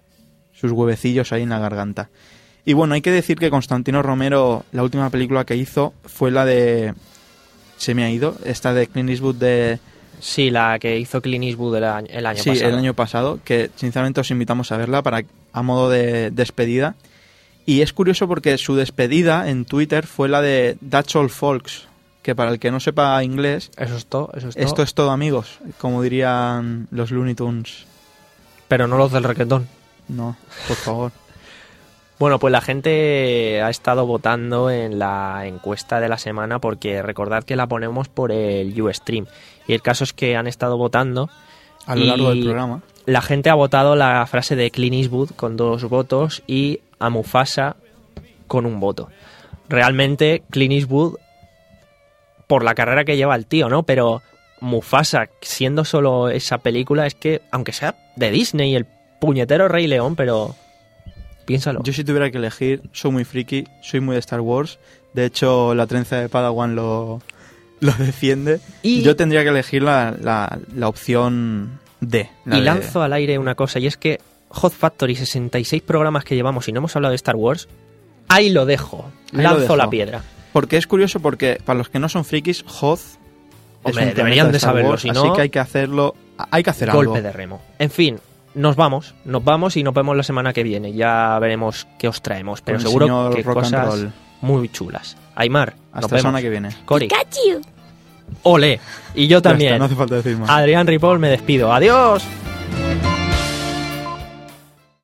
sus huevecillos ahí en la garganta. Y bueno, hay que decir que Constantino Romero, la última película que hizo fue la de... Se me ha ido, esta de Clint Eastwood de... Sí, la que hizo Clint Eastwood el año, el año sí, pasado. el año pasado, que sinceramente os invitamos a verla para a modo de despedida. Y es curioso porque su despedida en Twitter fue la de That's All Folks, que para el que no sepa inglés, Eso es todo, eso es todo. esto es todo, amigos, como dirían los Looney Tunes. Pero no los del reggaetón. No, por favor. Bueno, pues la gente ha estado votando en la encuesta de la semana porque recordad que la ponemos por el Ustream. Y el caso es que han estado votando. A lo y largo del programa. La gente ha votado la frase de Clint Eastwood con dos votos y a Mufasa con un voto. Realmente Clint Eastwood, por la carrera que lleva el tío, ¿no? Pero Mufasa, siendo solo esa película, es que, aunque sea de Disney, el puñetero Rey León, pero... Piénsalo. Yo si tuviera que elegir, soy muy friki, soy muy de Star Wars. De hecho, la trenza de Padawan lo, lo defiende. Y- Yo tendría que elegir la, la, la opción D. la Y de- lanzo al aire una cosa, y es que Hot Factory, sesenta y seis programas que llevamos y no hemos hablado de Star Wars, ahí lo dejo. Ahí lo Lanzo dejo. la piedra. Porque es curioso porque para los que no son frikis, Hoth es Hombre, un planeta deberían de Star saberlo, Wars, si así no- que hay que hacerlo, hay que hacer Golpe algo. de remo. En fin, nos vamos, nos vamos y nos vemos la semana que viene. Ya veremos qué os traemos, pero Con el seguro señor que Rock and cosas Roll. muy chulas. Aymar, nos Hasta la vemos. semana que viene. Cori, ¡Pikachu! ole. Y yo Ya está, también. no hace falta decir más. Adrián Ripoll, me despido. Adiós.